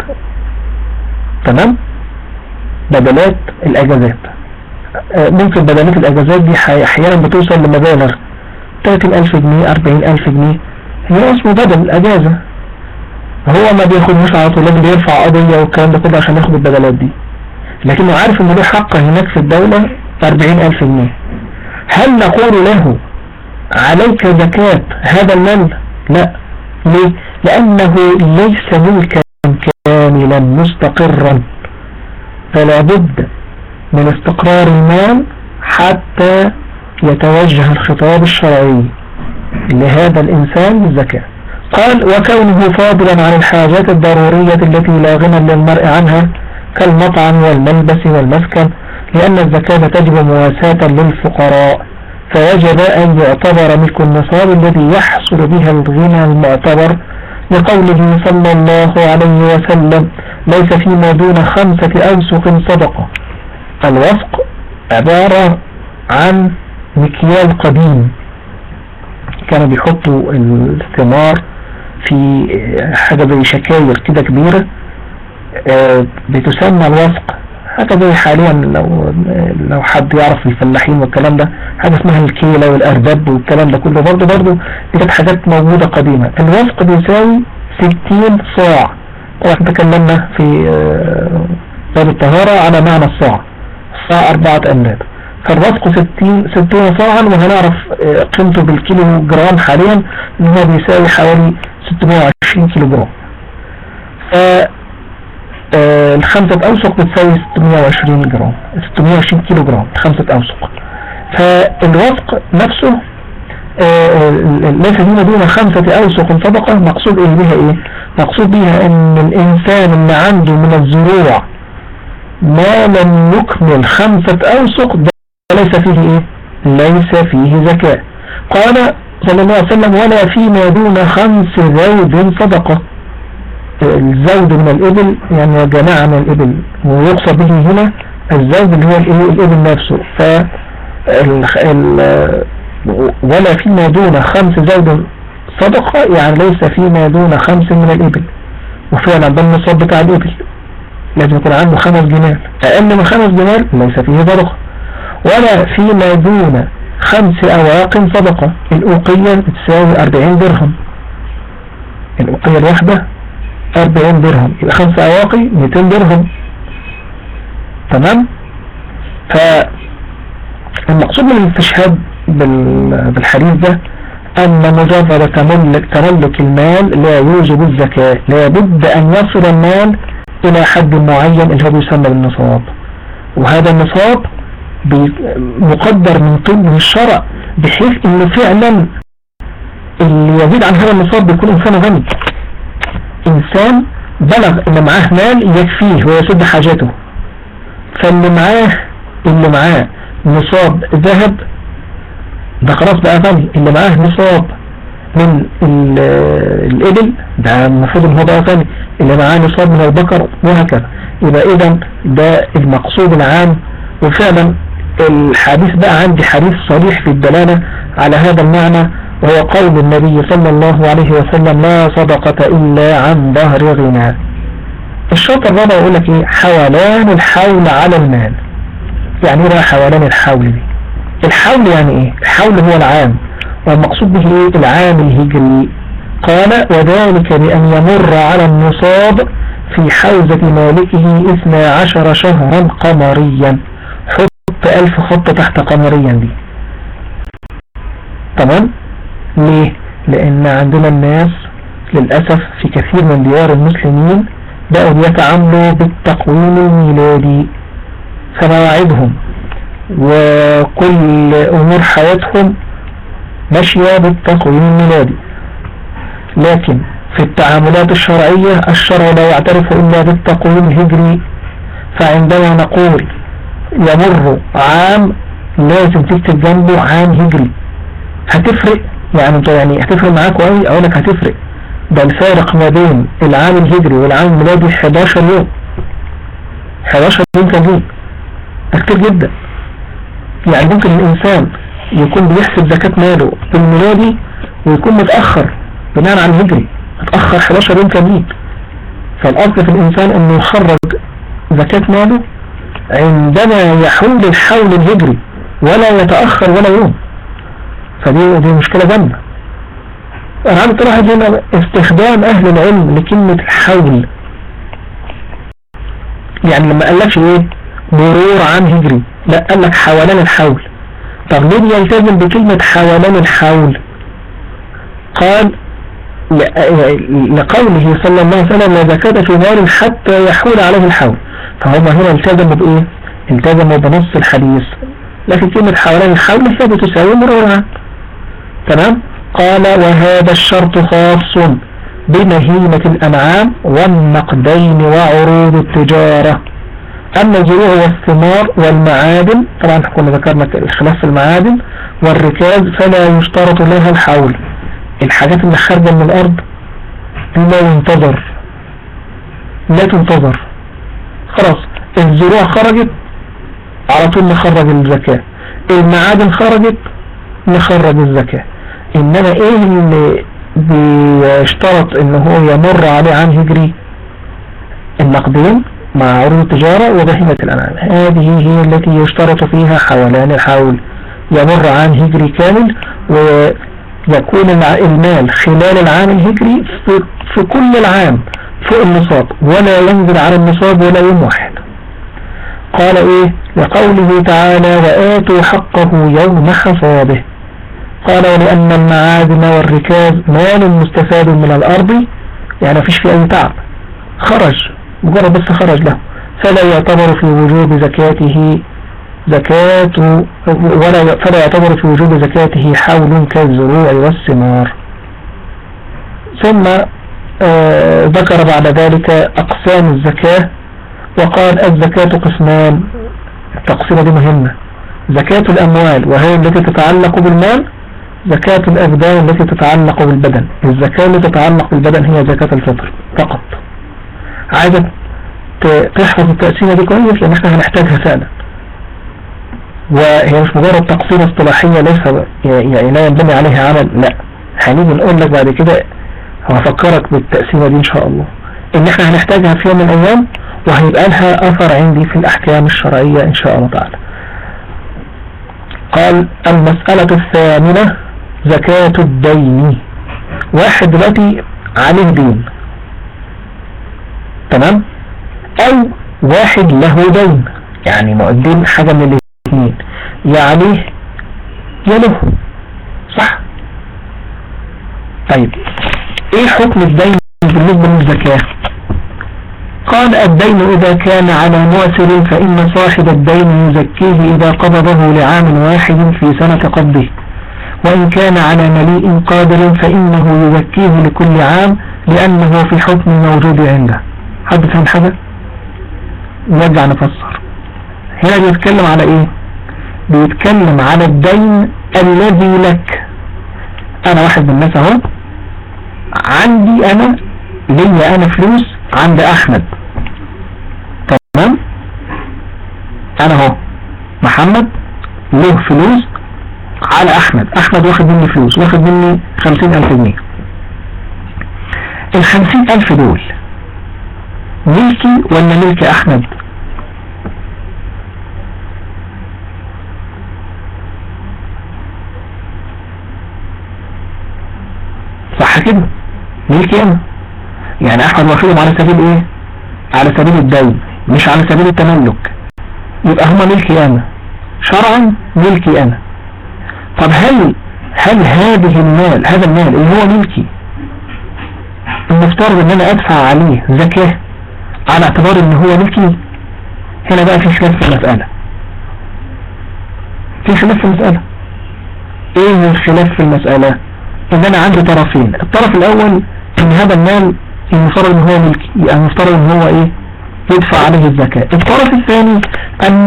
تمام؟ بدلات الاجازات. ممكن بدلات الاجازات دي احيانا بتوصل لمبالغ 30,000 جنيه 40,000 جنيه. هي اسمه بدل الاجازة، هو ما بياخدوش على طول، لازم بيرفع قضية والكلام ده كله عشان ياخد البدلات دي، لكنه عارف ان له حق هناك في الدولة 40,000 جنيه. هل نقول له عليك زكاة هذا المال؟ لا. ليه؟ لأنه ليس ملكا كاملا مستقرا، فلا بد من استقرار المال حتى يتوجه الخطاب الشرعي لهذا الإنسان بالزكاة. قال: وكونه فاضلا عن الحاجات الضرورية التي لا غنى للمرء عنها كالمطعم والملبس والمسكن، لأن الزكاة تجب مواساة للفقراء، فوجب أن يعتبر ملك النصاب الذي يحصل بها الغنى المعتبر، لقوله صلى الله عليه وسلم: ليس فيما دون 5 أوسق صدقة. الوسق عبارة عن مكيال قديم كانوا بيحطوا الثمار في حاجة زي شكاير كده كبيرة، بتسمى الوسق. حاجة زي حاليا لو حد يعرف الفلاحين والكلام ده، حاجة اسمها الكيلة والأردب والكلام ده كله، برضه دي كانت حاجات موجودة قديمة. الوسق بيساوي 60 صاع. طبعا تكلمنا في باب الطهارة على معنى الصاع. الصاع 4 أمداد، فالوسق 60 صاعا، وهنعرف قيمته بالكيلو جرام حاليا ان هو بيساوي حوالي 620 كيلو جرام. ال5 أوسق بتساوي 620 جرام، 620 كيلو جرام 5 أوسق. فالوسق نفسه ليس فيما دون 5 أوسق صدقة. مقصود ايه بها؟ ايه مقصود بها؟ ان الانسان اللي عنده من الزروع ما لم يكمل 5 أوسق ده ليس فيه ايه؟ ليس فيه زكاة. قال صلى الله عليه وسلم: ولا فيما دون 5 زود صدقة. الزود من الإبل يعني جماعة من الإبل، ويقصد به هنا الزود اللي هو الإبل نفسه. ولا فيما دون 5 زود صدقة يعني ليس فيما دون 5 من الإبل. وفعلا ده النصاب بتاع الإبل، لازم يكون عنده 5 جمال. أقل من 5 جمال ليس فيه صدقة. ولا فيما دون 5 أواق صدقة. الأوقية بتساوي 40 درهم، الأوقية الواحدة 40 درهم، يبقى 5 أواقي 200 درهم، تمام؟ فالمقصود من الاستشهاد بالحديث ده أن مجرد تملك المال لا يوجب الزكاة، لا بد أن يصل المال إلى حد معين اللي هو بيسمى بالنصاب. وهذا النصاب مقدر من قبل الشرع بحيث انه فعلا اللي يزيد عن هذا النصاب بيكون انسان غني، انسان بلغ ان معاه مال يكفيه ويسد حاجته. فاللي معاه نصاب ذهب ده خلاص بقى غني. اللي معاه نصاب من الإبل ده المفروض ان هو بقى غني. اللي معاه نصاب من البقر وهكذا. يبقى اذا ده المقصود العام. وفعلا الحديث بقى عندي حديث صريح في الدلالة على هذا المعنى، وهو قول النبي صلى الله عليه وسلم: لا صدقة إلا عن ظهر غنى. الشرط الرابع يقول لك ايه؟ حولان الحول على المال. يعني ايه حولان الحول دي؟ الحول يعني ايه؟ الحول هو العام، والمقصود به ايه؟ العام الهجري. قال: وذلك بأن يمر على النصاب في حوزة مالكه 12 شهرا قمريا. حط 1000 خط تحت قمريا دي. تمام؟ ليه؟ لأن عندنا الناس للأسف في كثير من ديار المسلمين بقوا يتعاملوا بالتقويم الميلادي، فمواعيدهم وكل أمور حياتهم ماشية بالتقويم الميلادي. لكن في التعاملات الشرعية الشرع لا يعترف إلا بالتقويم الهجري. فعندما نقول يمر عام لازم تكتب جنبه عام هجري. هتفرق يعني هتفرق معاك قوي. اقول لك هتفرق. ده الفارق ما بين العام الهجري والعام الميلادي 11 يوم. 11 يوم كاملين، كتير جدا. يعني ممكن الانسان يكون بيحسب زكاة ماله بالميلادي ويكون متأخر بناء على الهجري، متأخر 11 يوم كاملين. فالأصل في الإنسان أنه يخرج زكاة ماله عندما يحول الحول الهجري ولا يتأخر ولا يوم. فدي مشكلة جامدة. أنا عم تلاحظ هنا استخدام أهل العلم لكلمة الحول. يعني لما قالكش ايه مرور عام هجري، لا قالك حولان الحول. طب ليه يلتزم بكلمة حولان الحول؟ قال لقوله صلى الله عليه وسلم: لا زكاة في مال حتى يحول عليه الحول. فهم هنا التزموا بإيه؟ التزموا بنص الحديث. لكن كلمة حولان الحول هي بتساوي مرور عام. تمام؟ قال: وهذا الشرط خاص بمهيمة الأنعام والنقدين وعروض التجارة. أما الزروع والثمار والمعادن، طبعا كنا ذكرنا الخلاف في المعادن والركاز، فلا يشترط لها الحول. الحاجات اللي خارجة من الأرض لا تنتظر. خلاص الزروع خرجت على طول نخرج الزكاة، المعادن خرجت نخرج الزكاة. إنما إيه اللي بيشترط إنه هو يمر عليه عام هجري؟ النقدين مع عروض التجارة وبهيمة الأنعام. هذه هي التي يشترط فيها حولان الحول. يمر عام هجري كامل ويكون المال خلال العام الهجري في كل العام فوق النصاب، ولا ينزل على النصاب ولا يوم واحد. قال إيه؟ وقوله تعالى: وآتوا حقه يوم حصاده. قال: ولأن المعادن والركاز مال مستفاد من الأرض، يعني مفيش فيه أي تعب، خرج مجرد بس خرج له، فلا يعتبر في وجوب زكاته فلا يعتبر في وجوب زكاته حول كالزروع والثمار. ثم ذكر بعد ذلك أقسام الزكاة، وقال: الزكاة قسمان. التقسيمة دي مهمة. زكاة الأموال وهي التي تتعلق بالمال، زكاة الأبدان التي تتعلق بالبدن. الزكاة التي تتعلق بالبدن هي زكاة الفطر فقط. عايزة تحفظ التقسيمة دي كويس لأن احنا هنحتاجها فعلا، وهي مش مجرد تقسيمة اصطلاحية ليس يعني لا ينبني عليها عمل، لا هنيجي نقول لك بعد كده، هفكرك بالتقسيمة دي ان شاء الله، ان احنا هنحتاجها في يوم من الايام وهيبقى لها اثر عندي في الاحكام الشرعية ان شاء الله تعالى. قال: المسألة الثامنة زكاة الدين. واحد دلوقتي عليه دين، تمام، او واحد له دين، يعني مقدم حاجة من الاثنين، يا عليه يا له، صح؟ طيب ايه حكم الدين بالنسبة للزكاة؟ قال الدين إذا كان على معسر فإن صاحب الدين يزكيه إذا قبضه لعام واحد في سنة قبضه، وإن كان على مليء قادر فإنه يزكيه لكل عام لأنه في حكم موجود عنده. حد فهم حاجة؟ نرجع نفسر. هنا بيتكلم على إيه؟ بيتكلم على الدين الذي لك. أنا واحد من الناس أهو، عندي أنا ليا أنا فلوس عند أحمد، تمام؟ أنا أهو محمد له فلوس على أحمد واخد مني فلوس، واخد مني 50,000 جنيه. 50,000 دول ملكي ولا ملك أحمد؟ صح كده؟ ملكي أنا. يعني أحمد واخدهم على سبيل إيه؟ على سبيل الدين، مش على سبيل التملك. يبقى هما ملكي أنا، شرعا ملكي أنا. طب هل هذا المال اللي هو ملكي المفترض ان انا ادفع عليه زكاة على اعتبار ان هو ملكي؟ هنا بقى في خلاف في المسألة. ايه الخلاف في المسألة؟ ان انا عندي طرفين. الطرف الاول ان هذا المال المفترض ان هو ملكي، يعني المفترض ان هو ايه؟ يدفع عليه الزكاة. الطرف الثاني ان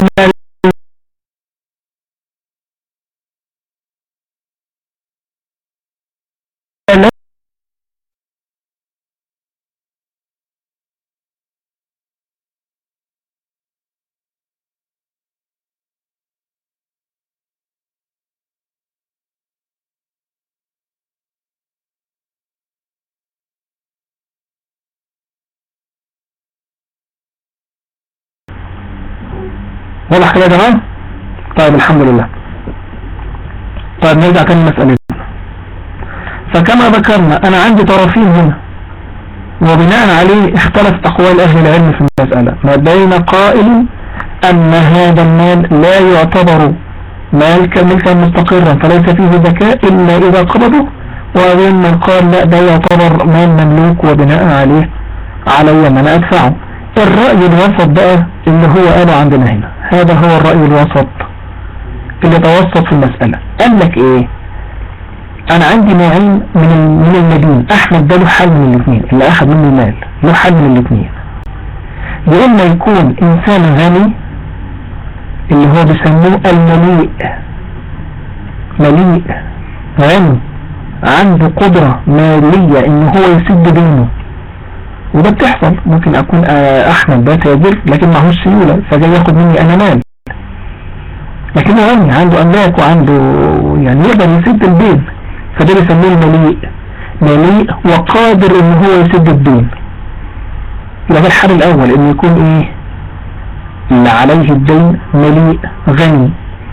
واضح كده يا جماعة؟ طيب الحمد لله. طيب نرجع تاني مسألة. فكما ذكرنا انا عندي طرفين هنا، وبناء عليه اختلف اقوال اهل العلم في المسألة، ما بين قائل ان هذا المال لا يعتبر ملكا مستقرا فليس فيه زكاة الا اذا قبضه، وبين من قال لا ده يعتبر مال مملوك وبناء عليه علي ان انا ادفعه. الرأي الوسط بقى اللي هو قاله عندنا هنا، هذا هو الرأي الوسط اللي توسط في المسألة. قال لك ايه؟ انا عندي نوعين من المدين. احمد ده له حل من الاثنين، اللي اخذ منه المال له حل من الاثنين. يا اما يكون انسان غني اللي هو بيسموه المليء، غني عنده قدرة مالية ان هو يسد دينه، وده بتحصل. ممكن اكون احمد ده تاجر لكن معهوش سيولة فجاي ياخد مني انا مال، لكنه غني عنده املاك وعنده يعني يقدر يسد الدين، فده بيسموه مليء وقادر ان هو يسد الدين. يبقى ده الحال الاول، ان يكون ايه؟ اللي عليه الدين مليء غني.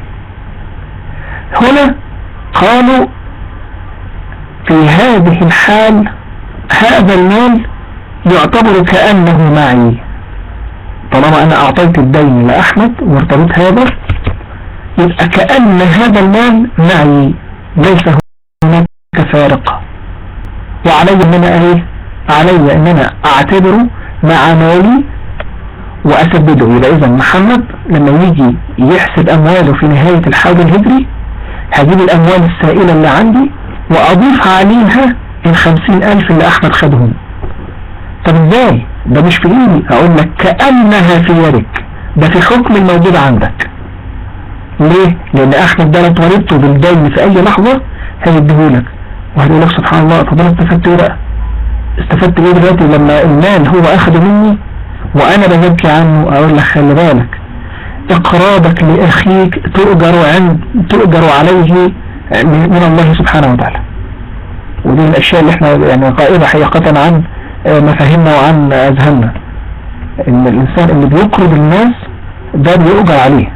هنا قالوا في هذه الحال هذا المال يعتبر كأنه معي، طالما انا اعطيت الدين لأحمد وارتبط هذا، يبقى كأن هذا المال معي، ليس هناك فارق. وعلي ان انا ايه؟ علي ان انا اعتبره مع مالي واسدده. يبقى اذا محمد لما يجي يحسب امواله في نهاية الحول الهجري هجيب الاموال السائلة اللي عندي واضيف عليها 50,000 اللي احمد خدهم. طب ازاي؟ ده مش في ايدي. اقول لك كأنها في يدك، ده في حكم الموجود عندك. ليه؟ لان احمد ده لو طالبته بالدين في اي لحظة هيديهولك، وهيقول لك سبحان الله طب انا استفدت ايه بقى؟ استفدت ايه دلوقتي لما المال هو اخده مني وانا ببكي عنه؟ اقول لك خلي بالك، اقرابك لاخيك تؤجر عليه من الله سبحانه وتعالى. ودي من الاشياء اللي احنا يعني غائبة حقيقة عن مفاهيمنا وعن اذهاننا، ان الانسان اللي بيقرض الناس ده بيؤجر عليه.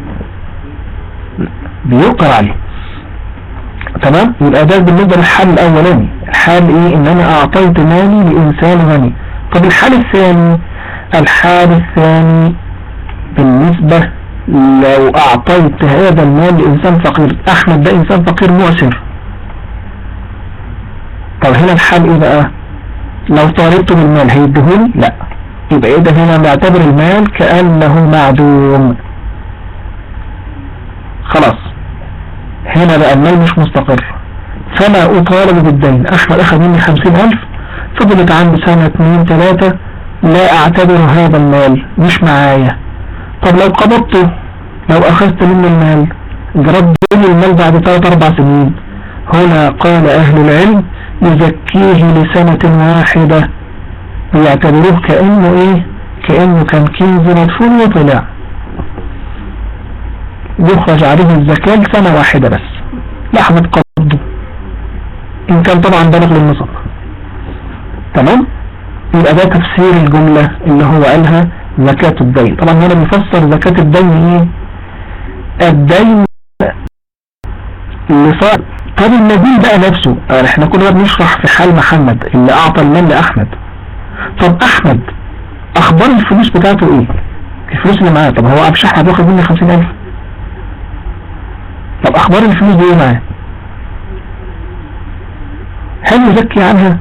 تمام؟ يبقى ده بالنسبة للحال الاولاني. الحال ايه؟ ان انا اعطيت مالي لانسان غني. طب الحال الثاني بالنسبة لو اعطيت هذا المال لانسان فقير. احمد ده انسان فقير معسر. طب هنا الحال ايه بقى؟ لو طالبته بالمال هيديهولي؟ لا. يبقى إذا هنا نعتبر المال كأنه معدوم. خلاص هنا بقى المال مش مستقر، فأنا أطالب بالدين. أحمد أخذ مني 50,000، فضلت عندي سنة 2 3 لا أعتبر هذا المال مش معايا. طب لو قبضته، لو أخذت منه المال جرد لي المال بعد 3 4 سنين، هنا قال أهل العلم يزكيه لسنة واحدة، ويعتبروه كأنه إيه؟ كأنه كان كنز مدفون وطلع، يخرج عليه الزكاة لسنة واحدة بس لحظة قبضه، إن كان طبعا بلغ للنصب. تمام؟ يبقى ده تفسير الجملة اللي هو قالها زكاة الدين. طبعا هنا بنفسر زكاة الدين إيه؟ الدين اللي صار. طب النبي بقى نفسه، احنا كنا بنشرح في حال محمد اللي اعطى المال لأحمد. طب أحمد اخبار الفلوس بتاعته ايه؟ الفلوس اللي معاه. طب هو ابش احمد واخد مني 50,000، طب اخبار الفلوس دي ايه معاه؟ هل يزكي عنها؟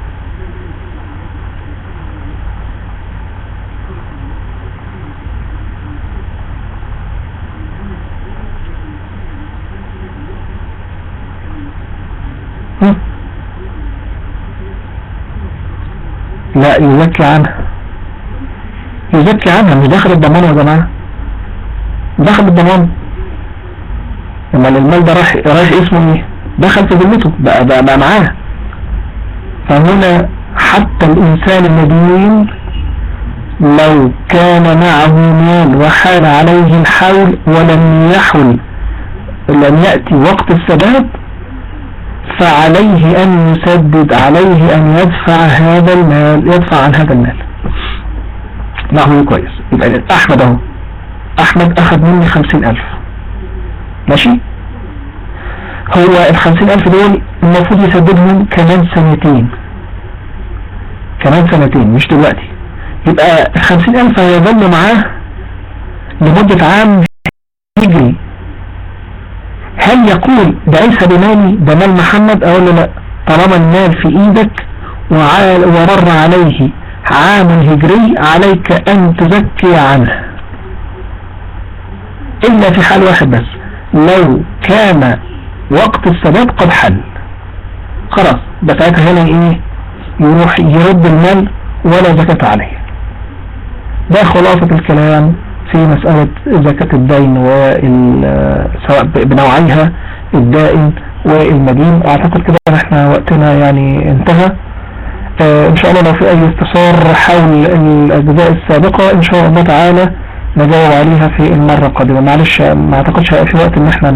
لا يزكي عنها، يزكي عنها، مش داخل الضمان يا جماعة، داخل الضمان. لما المال ده راح اسمه ايه؟ دخل في ذمته، بقى معاه. فهنا حتى الإنسان المدين لو كان معه مال وحال عليه الحول لم يأتي وقت السداد، فعليه أن يسدد، عليه أن يدفع هذا المال، يدفع عن هذا المال. لا هو كويس. يبقى أحمد اهو، أحمد أخذ مني 50,000 ماشي. هو 50,000 دول المفروض يسددهم كمان سنتين مش دلوقتي. يبقى 50,000 هيظل معاه لمدة عام هجري. هل يقول ده ليس بمالي، ده مال محمد؟ اقول له لا، طالما المال في ايدك ومر عليه عام هجري عليك ان تزكي عنه، الا في حال واحد بس، لو كان وقت السداد قد حل، خلاص بساعتها هنا ايه؟ يروح يرد المال ولا زكاة عليه. ده خلاصة الكلام في مسألة زكاة الدين، سواء بنوعيها الدائن والمدين. اعتقد كده احنا وقتنا يعني انتهى. ان شاء الله لو في اي استفسار حول الاجزاء السابقة ان شاء الله تعالى نجاوب عليها في المرة القادمة. معلش ما اعتقدش هيبقى في وقت ان احنا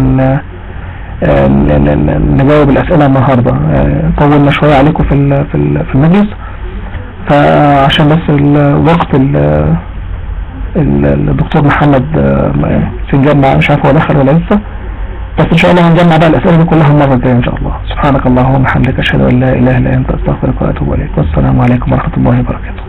نجاوب الاسئلة النهاردة، طولنا شوية عليكم في المجلس، فعشان بس الوقت الدكتور محمد سنجمع، مش عارف هو دخل ولا لسه، بس ان شاء الله هنجمع بقى الاسئله دي كلها المره الجايه ان شاء الله. سبحانك اللهم وبحمدك اشهد ان لا اله الا انت استغفرك واتوب اليك، والسلام عليكم ورحمه الله وبركاته.